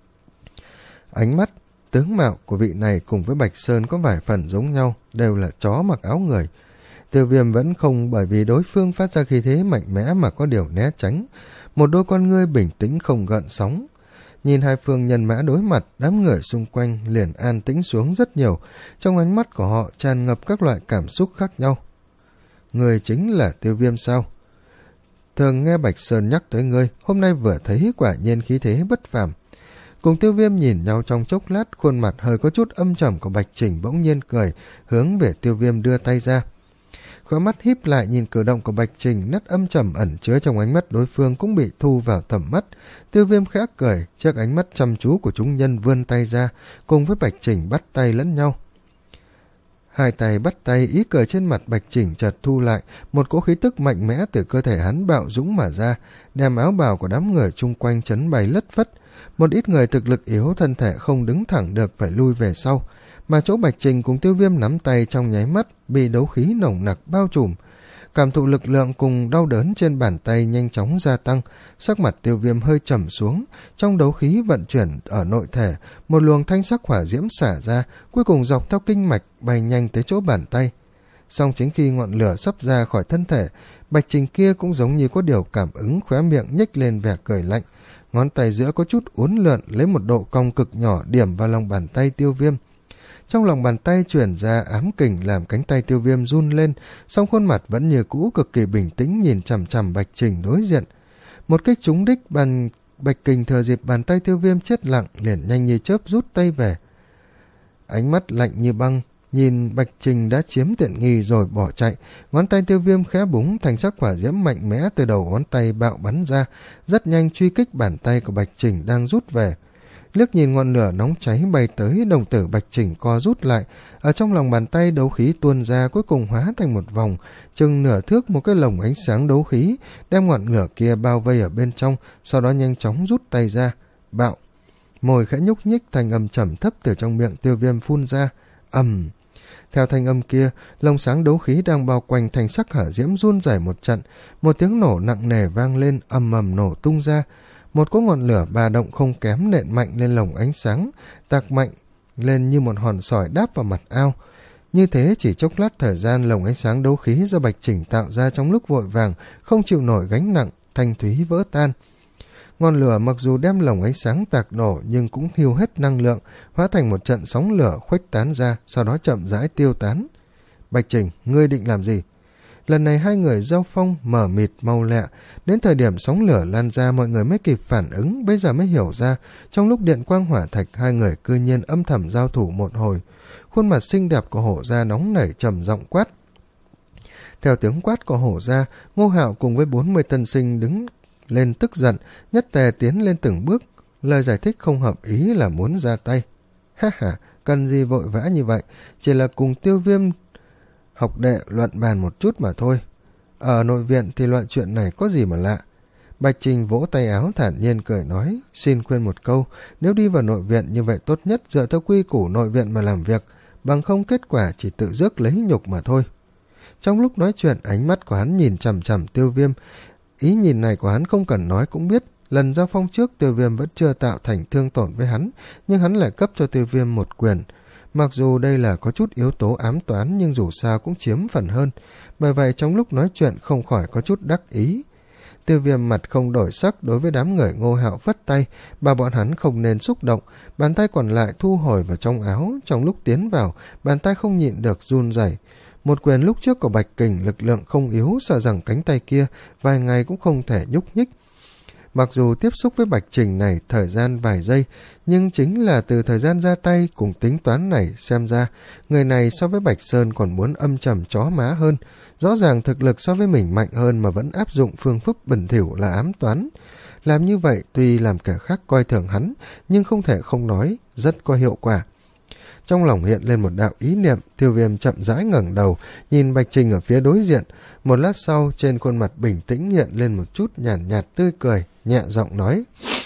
Ánh mắt, tướng mạo của vị này cùng với Bạch Sơn có vài phần giống nhau, đều là chó mặc áo người. Tiêu Viêm vẫn không bởi vì đối phương phát ra khí thế mạnh mẽ mà có điều né tránh, một đôi con ngươi bình tĩnh không gợn sóng. Nhìn hai phương nhân mã đối mặt, đám người xung quanh liền an tĩnh xuống rất nhiều, trong ánh mắt của họ tràn ngập các loại cảm xúc khác nhau. Người chính là Tiêu Viêm sao? Thường nghe Bạch Sơn nhắc tới ngươi, hôm nay vừa thấy quả nhiên khí thế bất phàm. Cùng Tiêu Viêm nhìn nhau trong chốc lát, khuôn mặt hơi có chút âm trầm của Bạch Trình bỗng nhiên cười, hướng về Tiêu Viêm đưa tay ra. Khóe mắt híp lại nhìn cử động của Bạch Trình, nét âm trầm ẩn chứa trong ánh mắt đối phương cũng bị thu vào tầm mắt. Tiêu Viêm khẽ cười, trước ánh mắt chăm chú của chúng nhân vươn tay ra, cùng với Bạch Trình bắt tay lẫn nhau. Hai tay bắt tay, ý cười trên mặt Bạch Trình chợt thu lại, một cỗ khí tức mạnh mẽ từ cơ thể hắn bạo dũng mà ra, đem áo bào của đám người chung quanh chấn bay lất phất. Một ít người thực lực yếu, thân thể không đứng thẳng được phải lui về sau, mà chỗ Bạch Trình cùng Tiêu Viêm nắm tay trong nháy mắt bị đấu khí nồng nặc bao trùm. Cảm thụ lực lượng cùng đau đớn trên bàn tay nhanh chóng gia tăng, sắc mặt Tiêu Viêm hơi trầm xuống, trong đấu khí vận chuyển ở nội thể, một luồng thanh sắc hỏa diễm xả ra, cuối cùng dọc theo kinh mạch bay nhanh tới chỗ bàn tay. Song chính khi ngọn lửa sắp ra khỏi thân thể, Bạch Trình kia cũng giống như có điều cảm ứng, khóe miệng nhếch lên vẻ cười lạnh, ngón tay giữa có chút uốn lượn, lấy một độ cong cực nhỏ điểm vào lòng bàn tay Tiêu Viêm. Trong lòng bàn tay chuyển ra ám kình làm cánh tay Tiêu Viêm run lên, song khuôn mặt vẫn như cũ cực kỳ bình tĩnh nhìn chằm chằm Bạch Trình đối diện. Một kích trúng đích, bàn Bạch Kình thừa dịp bàn tay Tiêu Viêm chết lặng liền nhanh như chớp rút tay về. Ánh mắt lạnh như băng, nhìn Bạch Trình đã chiếm tiện nghi rồi bỏ chạy, ngón tay Tiêu Viêm khẽ búng, thành sắc hỏa diễm mạnh mẽ từ đầu ngón tay bạo bắn ra, rất nhanh truy kích bàn tay của Bạch Trình đang rút về. Liếc nhìn ngọn lửa nóng cháy bay tới, đồng tử Bạch Trình co rút lại, ở trong lòng bàn tay đấu khí tuôn ra, cuối cùng hóa thành một vòng chừng nửa thước, một cái lồng ánh sáng đấu khí đem ngọn lửa kia bao vây ở bên trong, sau đó nhanh chóng rút tay ra. Bạo, môi khẽ nhúc nhích, thành âm trầm thấp từ trong miệng Tiêu Viêm phun ra. Ầm. Theo thanh âm kia, lồng sáng đấu khí đang bao quanh thành sắc hỏa diễm run rẩy một trận, một tiếng nổ nặng nề vang lên, ầm ầm nổ tung ra. Một cỗ ngọn lửa ba động không kém nện mạnh lên lồng ánh sáng, tạc mạnh lên như một hòn sỏi đáp vào mặt ao. Như thế chỉ chốc lát thời gian, lồng ánh sáng đấu khí do Bạch Trình tạo ra trong lúc vội vàng không chịu nổi gánh nặng, thanh thúy vỡ tan. Ngọn lửa mặc dù đem lồng ánh sáng tạc nổ nhưng cũng hưu hết năng lượng, hóa thành một trận sóng lửa khuếch tán ra, sau đó chậm rãi tiêu tán. Bạch Trình, ngươi định làm gì? Lần này hai người giao phong mở mịt mau lẹ, đến thời điểm sóng lửa lan ra mọi người mới kịp phản ứng, bây giờ mới hiểu ra, trong lúc điện quang hỏa thạch hai người cư nhiên âm thầm giao thủ một hồi. Khuôn mặt xinh đẹp của Hổ Gia nóng nảy trầm giọng quát. Theo tiếng quát của Hổ Gia, Ngô Hạo cùng với bốn mươi tân sinh đứng lên tức giận, nhất tề tiến lên từng bước, lời giải thích không hợp ý là muốn ra tay. Ha ha, cần gì vội vã như vậy, chỉ là cùng Tiêu Viêm học đệ luận bàn một chút mà thôi. Ở nội viện thì loại chuyện này có gì mà lạ. Bạch Trình vỗ tay áo thản nhiên cười nói, xin khuyên một câu, nếu đi vào nội viện như vậy tốt nhất dựa theo quy củ nội viện mà làm việc, bằng không kết quả chỉ tự rước lấy nhục mà thôi. Trong lúc nói chuyện, ánh mắt của hắn nhìn chằm chằm Tiêu Viêm, ý nhìn này của hắn không cần nói cũng biết, lần giao phong trước Tiêu Viêm vẫn chưa tạo thành thương tổn với hắn, nhưng hắn lại cấp cho Tiêu Viêm một quyền. Mặc dù đây là có chút yếu tố ám toán nhưng dù sao cũng chiếm phần hơn, bởi vậy trong lúc nói chuyện không khỏi có chút đắc ý. Tiêu Viêm mặt không đổi sắc đối với đám người Ngô Hạo phất tay, bảo bọn hắn không nên xúc động, bàn tay còn lại thu hồi vào trong áo, trong lúc tiến vào, bàn tay không nhịn được run rẩy. Một quyền lúc trước của Bạch Kình lực lượng không yếu, sợ rằng cánh tay kia vài ngày cũng không thể nhúc nhích. Mặc dù tiếp xúc với Bạch Trình này thời gian vài giây, nhưng chính là từ thời gian ra tay cùng tính toán này xem ra, người này so với Bạch Sơn còn muốn âm trầm chó má hơn. Rõ ràng thực lực so với mình mạnh hơn mà vẫn áp dụng phương pháp bẩn thỉu là ám toán. Làm như vậy tuy làm kẻ khác coi thường hắn, nhưng không thể không nói, rất có hiệu quả. Trong lòng hiện lên một đạo ý niệm, Tiêu Viêm chậm rãi ngẩng đầu, nhìn Bạch Trình ở phía đối diện. Một lát sau, trên khuôn mặt bình tĩnh hiện lên một chút nhàn nhạt, nhạt tươi cười, nhẹ giọng nói.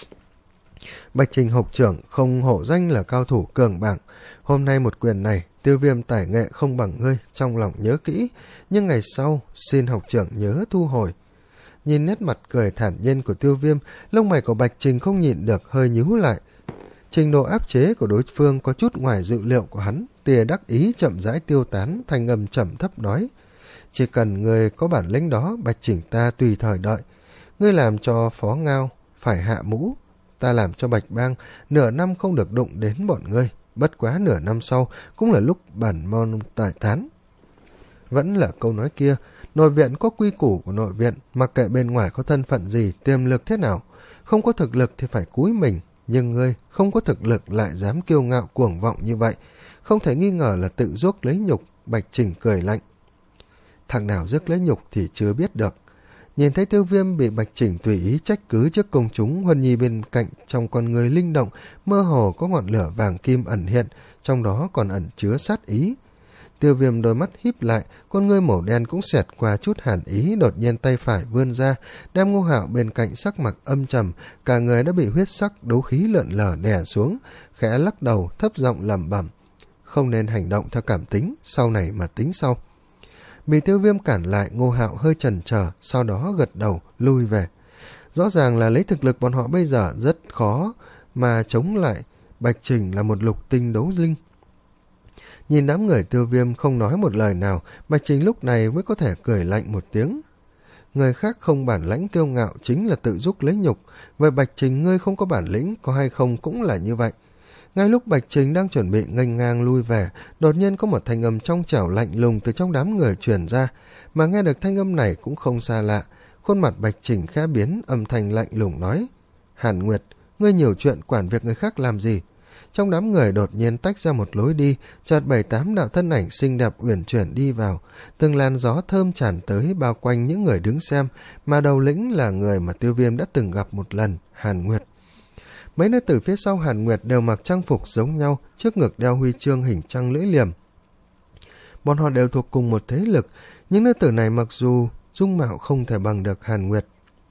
Bạch Trình học trưởng không hổ danh là cao thủ cường bảng. Hôm nay một quyền này, Tiêu Viêm tài nghệ không bằng ngươi, trong lòng nhớ kỹ. Nhưng ngày sau, xin học trưởng nhớ thu hồi. Nhìn nét mặt cười thản nhiên của Tiêu Viêm, lông mày của Bạch Trình không nhịn được hơi nhíu lại. Trình độ áp chế của đối phương có chút ngoài dự liệu của hắn, tia đắc ý chậm rãi tiêu tán, thanh âm trầm thấp nói. Chỉ cần người có bản lĩnh đó, Bạch Trình ta tùy thời đợi. Ngươi làm cho Phó Ngao phải hạ mũ, ta làm cho Bạch Bang nửa năm không được đụng đến bọn ngươi, bất quá nửa năm sau cũng là lúc bản môn tài tán. Vẫn là câu nói kia, nội viện có quy củ của nội viện, mặc kệ bên ngoài có thân phận gì, tiềm lực thế nào, không có thực lực thì phải cúi mình, nhưng ngươi không có thực lực lại dám kiêu ngạo cuồng vọng như vậy, không thể nghi ngờ là tự chuốc lấy nhục. Bạch Trình cười lạnh. Thằng nào rước lấy nhục thì chưa biết được. Nhìn thấy Tiêu Viêm bị Bạch Trình tùy ý trách cứ trước công chúng, Huân Nhi bên cạnh trong con người linh động, mơ hồ có ngọn lửa vàng kim ẩn hiện, trong đó còn ẩn chứa sát ý. Tiêu Viêm đôi mắt híp lại, con ngươi màu đen cũng xẹt qua chút hàn ý, đột nhiên tay phải vươn ra, đem Ngô Hạo bên cạnh sắc mặt âm trầm, cả người đã bị huyết sắc đấu khí lượn lờ đè xuống, khẽ lắc đầu, thấp giọng lẩm bẩm. Không nên hành động theo cảm tính, sau này mà tính sau. Bị Tiêu Viêm cản lại, Ngô Hạo hơi chần chờ, sau đó gật đầu, lui về. Rõ ràng là lấy thực lực bọn họ bây giờ rất khó mà chống lại Bạch Trình là một lục tinh đấu linh. Nhìn đám người Tiêu Viêm không nói một lời nào, Bạch Trình lúc này mới có thể cười lạnh một tiếng. Người khác không bản lãnh kiêu ngạo chính là tự giúp lấy nhục, vậy Bạch Trình ngươi không có bản lĩnh, có hay không cũng là như vậy. Ngay lúc Bạch Trình đang chuẩn bị nghênh ngang lui về, đột nhiên có một thanh âm trong trẻo lạnh lùng từ trong đám người truyền ra, mà nghe được thanh âm này cũng không xa lạ. Khuôn mặt Bạch Trình khẽ biến, âm thanh lạnh lùng nói. Hàn Nguyệt, ngươi nhiều chuyện quản việc người khác làm gì? Trong đám người đột nhiên tách ra một lối đi, chợt bảy tám đạo thân ảnh xinh đẹp uyển chuyển đi vào, từng làn gió thơm tràn tới bao quanh những người đứng xem, mà đầu lĩnh là người mà Tiêu Viêm đã từng gặp một lần, Hàn Nguyệt. Mấy nữ tử phía sau Hàn Nguyệt đều mặc trang phục giống nhau, trước ngực đeo huy chương hình trăng lưỡi liềm. Bọn họ đều thuộc cùng một thế lực, những nữ tử này mặc dù dung mạo không thể bằng được Hàn Nguyệt,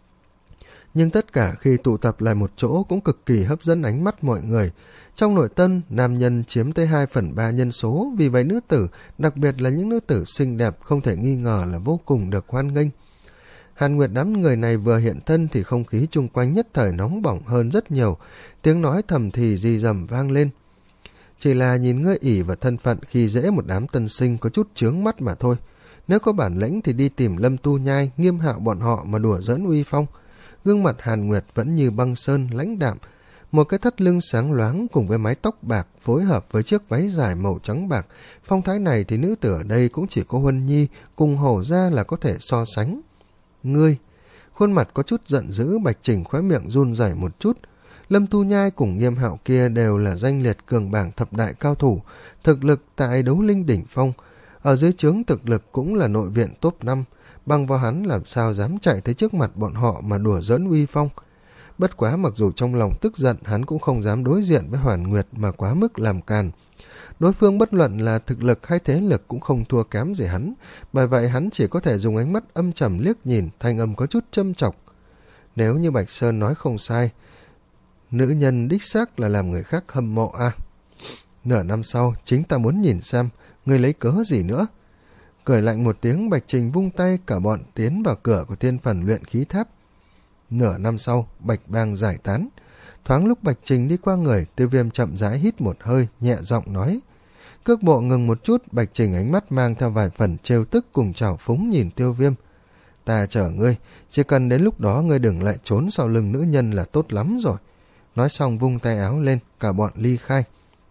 nhưng tất cả khi tụ tập lại một chỗ cũng cực kỳ hấp dẫn ánh mắt mọi người. Trong nội tân, nam nhân chiếm tới hai phần ba nhân số, vì vậy nữ tử, đặc biệt là những nữ tử xinh đẹp không thể nghi ngờ là vô cùng được hoan nghênh. Hàn Nguyệt đám người này vừa hiện thân thì không khí chung quanh nhất thời nóng bỏng hơn rất nhiều, tiếng nói thầm thì rì rầm vang lên. chỉ là nhìn ngươi ỷ và thân phận khi dễ một đám tân sinh có chút chướng mắt mà thôi. Nếu có bản lĩnh thì đi tìm Lâm Tu Nhai, Nghiêm Hạo bọn họ mà đùa giỡn uy phong. Gương mặt Hàn Nguyệt vẫn như băng sơn lãnh đạm, một cái thắt lưng sáng loáng cùng với mái tóc bạc phối hợp với chiếc váy dài màu trắng bạc. Phong thái này thì nữ tử ở đây cũng chỉ có Huân Nhi cùng Hổ Gia là có thể so sánh. Ngươi, khuôn mặt có chút giận dữ, Bạch Trình khóe miệng run rẩy một chút. Lâm Tu Nhai cùng Nghiêm Hạo kia đều là danh liệt cường bảng thập đại cao thủ, thực lực tại đấu linh đỉnh phong, ở dưới trướng thực lực cũng là nội viện top năm, bằng vào hắn làm sao dám chạy tới trước mặt bọn họ mà đùa giỡn uy phong. Bất quá mặc dù trong lòng tức giận, hắn cũng không dám đối diện với Hoàn Nguyệt mà quá mức làm càn. Đối phương bất luận là thực lực hay thế lực cũng không thua kém gì hắn, bởi vậy hắn chỉ có thể dùng ánh mắt âm trầm liếc nhìn, thanh âm có chút châm chọc. Nếu như Bạch Sơn nói không sai, nữ nhân đích xác là làm người khác hâm mộ à. Nửa năm sau, chính ta muốn nhìn xem, người lấy cớ gì nữa. Cười lạnh một tiếng, Bạch Trình vung tay, cả bọn tiến vào cửa của thiên phần luyện khí tháp. Nửa năm sau, Bạch Bang giải tán. Thoáng lúc Bạch Trình đi qua người, Tiêu Viêm chậm rãi hít một hơi, nhẹ giọng nói. Cước bộ ngừng một chút, Bạch Trình ánh mắt mang theo vài phần trêu tức cùng trào phúng nhìn Tiêu Viêm. Ta chở ngươi, chỉ cần đến lúc đó ngươi đừng lại trốn sau lưng nữ nhân là tốt lắm rồi. Nói xong vung tay áo lên, cả bọn ly khai.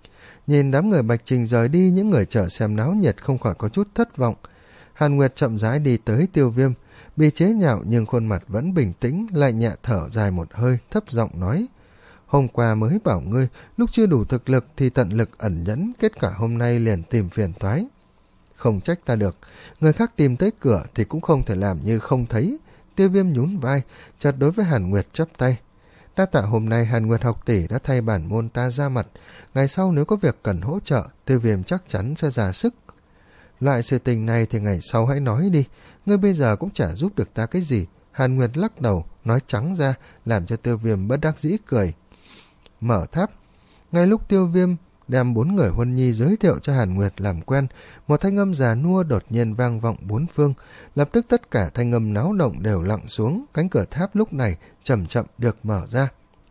Nhìn đám người Bạch Trình rời đi, những người chở xem náo nhiệt không khỏi có chút thất vọng. Hàn Nguyệt chậm rãi đi tới Tiêu Viêm, bị chế nhạo nhưng khuôn mặt vẫn bình tĩnh, lại nhẹ thở dài một hơi, thấp giọng nói. Hôm qua mới bảo ngươi, lúc chưa đủ thực lực thì tận lực ẩn nhẫn, kết quả hôm nay liền tìm phiền toái. Không trách ta được, người khác tìm tới cửa thì cũng không thể làm như không thấy. Tiêu Viêm nhún vai, chợt đối với Hàn Nguyệt chắp tay. Đa tạ hôm nay Hàn Nguyệt học tỷ đã thay bản môn ta ra mặt, ngày sau nếu có việc cần hỗ trợ, Tiêu Viêm chắc chắn sẽ ra sức. Loại sự tình này thì ngày sau hãy nói đi, ngươi bây giờ cũng chả giúp được ta cái gì. Hàn Nguyệt lắc đầu, nói trắng ra, làm cho Tiêu Viêm bất đắc dĩ cười. Mở tháp. Ngay lúc Tiêu Viêm đem bốn người Huân Nhi giới thiệu cho Hàn Nguyệt làm quen, một thanh âm già nua đột nhiên vang vọng bốn phương, lập tức tất cả thanh âm náo động đều lặng xuống, cánh cửa tháp lúc này chậm chậm được mở ra.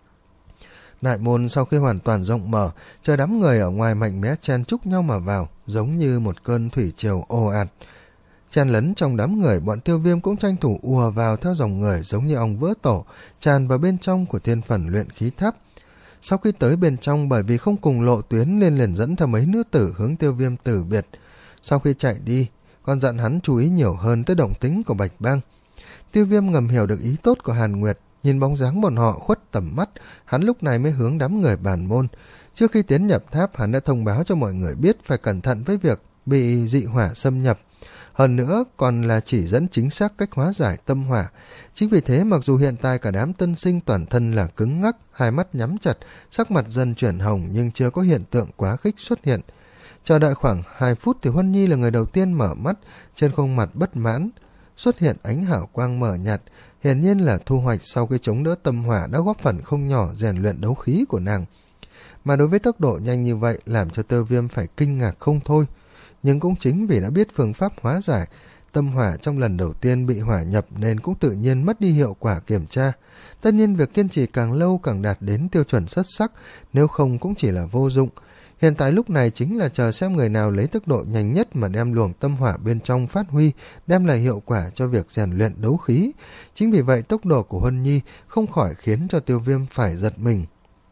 Đại môn sau khi hoàn toàn rộng mở, chờ đám người ở ngoài mạnh mẽ chen chúc nhau mà vào, giống như một cơn thủy triều ồ ạt. Chen lấn trong đám người, bọn Tiêu Viêm cũng tranh thủ ùa vào theo dòng người giống như ong vỡ tổ, tràn vào bên trong của thiên phần luyện khí tháp. Sau khi tới bên trong, bởi vì không cùng lộ tuyến nên liền dẫn theo mấy nữ tử hướng Tiêu Viêm từ biệt. Sau khi chạy đi, còn dặn hắn chú ý nhiều hơn tới động tính của Bạch Bang. Tiêu Viêm ngầm hiểu được ý tốt của Hàn Nguyệt, nhìn bóng dáng bọn họ khuất tầm mắt, hắn lúc này mới hướng đám người bản môn. Trước khi tiến nhập tháp, hắn đã thông báo cho mọi người biết phải cẩn thận với việc bị dị hỏa xâm nhập. Hơn nữa còn là chỉ dẫn chính xác cách hóa giải tâm hỏa. Chính vì thế mặc dù hiện tại cả đám tân sinh toàn thân là cứng ngắc, hai mắt nhắm chặt, sắc mặt dần chuyển hồng nhưng chưa có hiện tượng quá khích xuất hiện. Chờ đợi khoảng hai phút thì Huân Nhi là người đầu tiên mở mắt, trên khuôn mặt bất mãn xuất hiện ánh hào quang mờ nhạt, hiển nhiên là thu hoạch sau khi chống đỡ tâm hỏa đã góp phần không nhỏ rèn luyện đấu khí của nàng. Mà đối với tốc độ nhanh như vậy làm cho Tiêu Viêm phải kinh ngạc không thôi. Nhưng cũng chính vì đã biết phương pháp hóa giải tâm hỏa trong lần đầu tiên bị hỏa nhập nên cũng tự nhiên mất đi hiệu quả kiểm tra. Tất nhiên việc kiên trì càng lâu càng đạt đến tiêu chuẩn xuất sắc, nếu không cũng chỉ là vô dụng. Hiện tại lúc này chính là chờ xem người nào lấy tốc độ nhanh nhất mà đem luồng tâm hỏa bên trong phát huy, đem lại hiệu quả cho việc rèn luyện đấu khí. Chính vì vậy tốc độ của Huân Nhi không khỏi khiến cho Tiêu Viêm phải giật mình.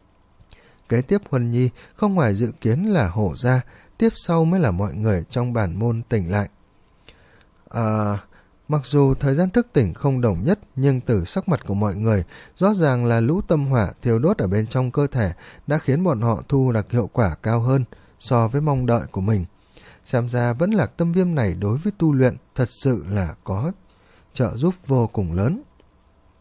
Kế tiếp Huân Nhi không ngoài dự kiến là Hổ Gia, tiếp sau mới là mọi người trong bản môn tỉnh lại. À, mặc dù thời gian thức tỉnh không đồng nhất, nhưng từ sắc mặt của mọi người, rõ ràng là lũ tâm hỏa thiêu đốt ở bên trong cơ thể đã khiến bọn họ thu được hiệu quả cao hơn so với mong đợi của mình. Xem ra vẫn Lạc Tâm Viêm này đối với tu luyện thật sự là có trợ giúp vô cùng lớn.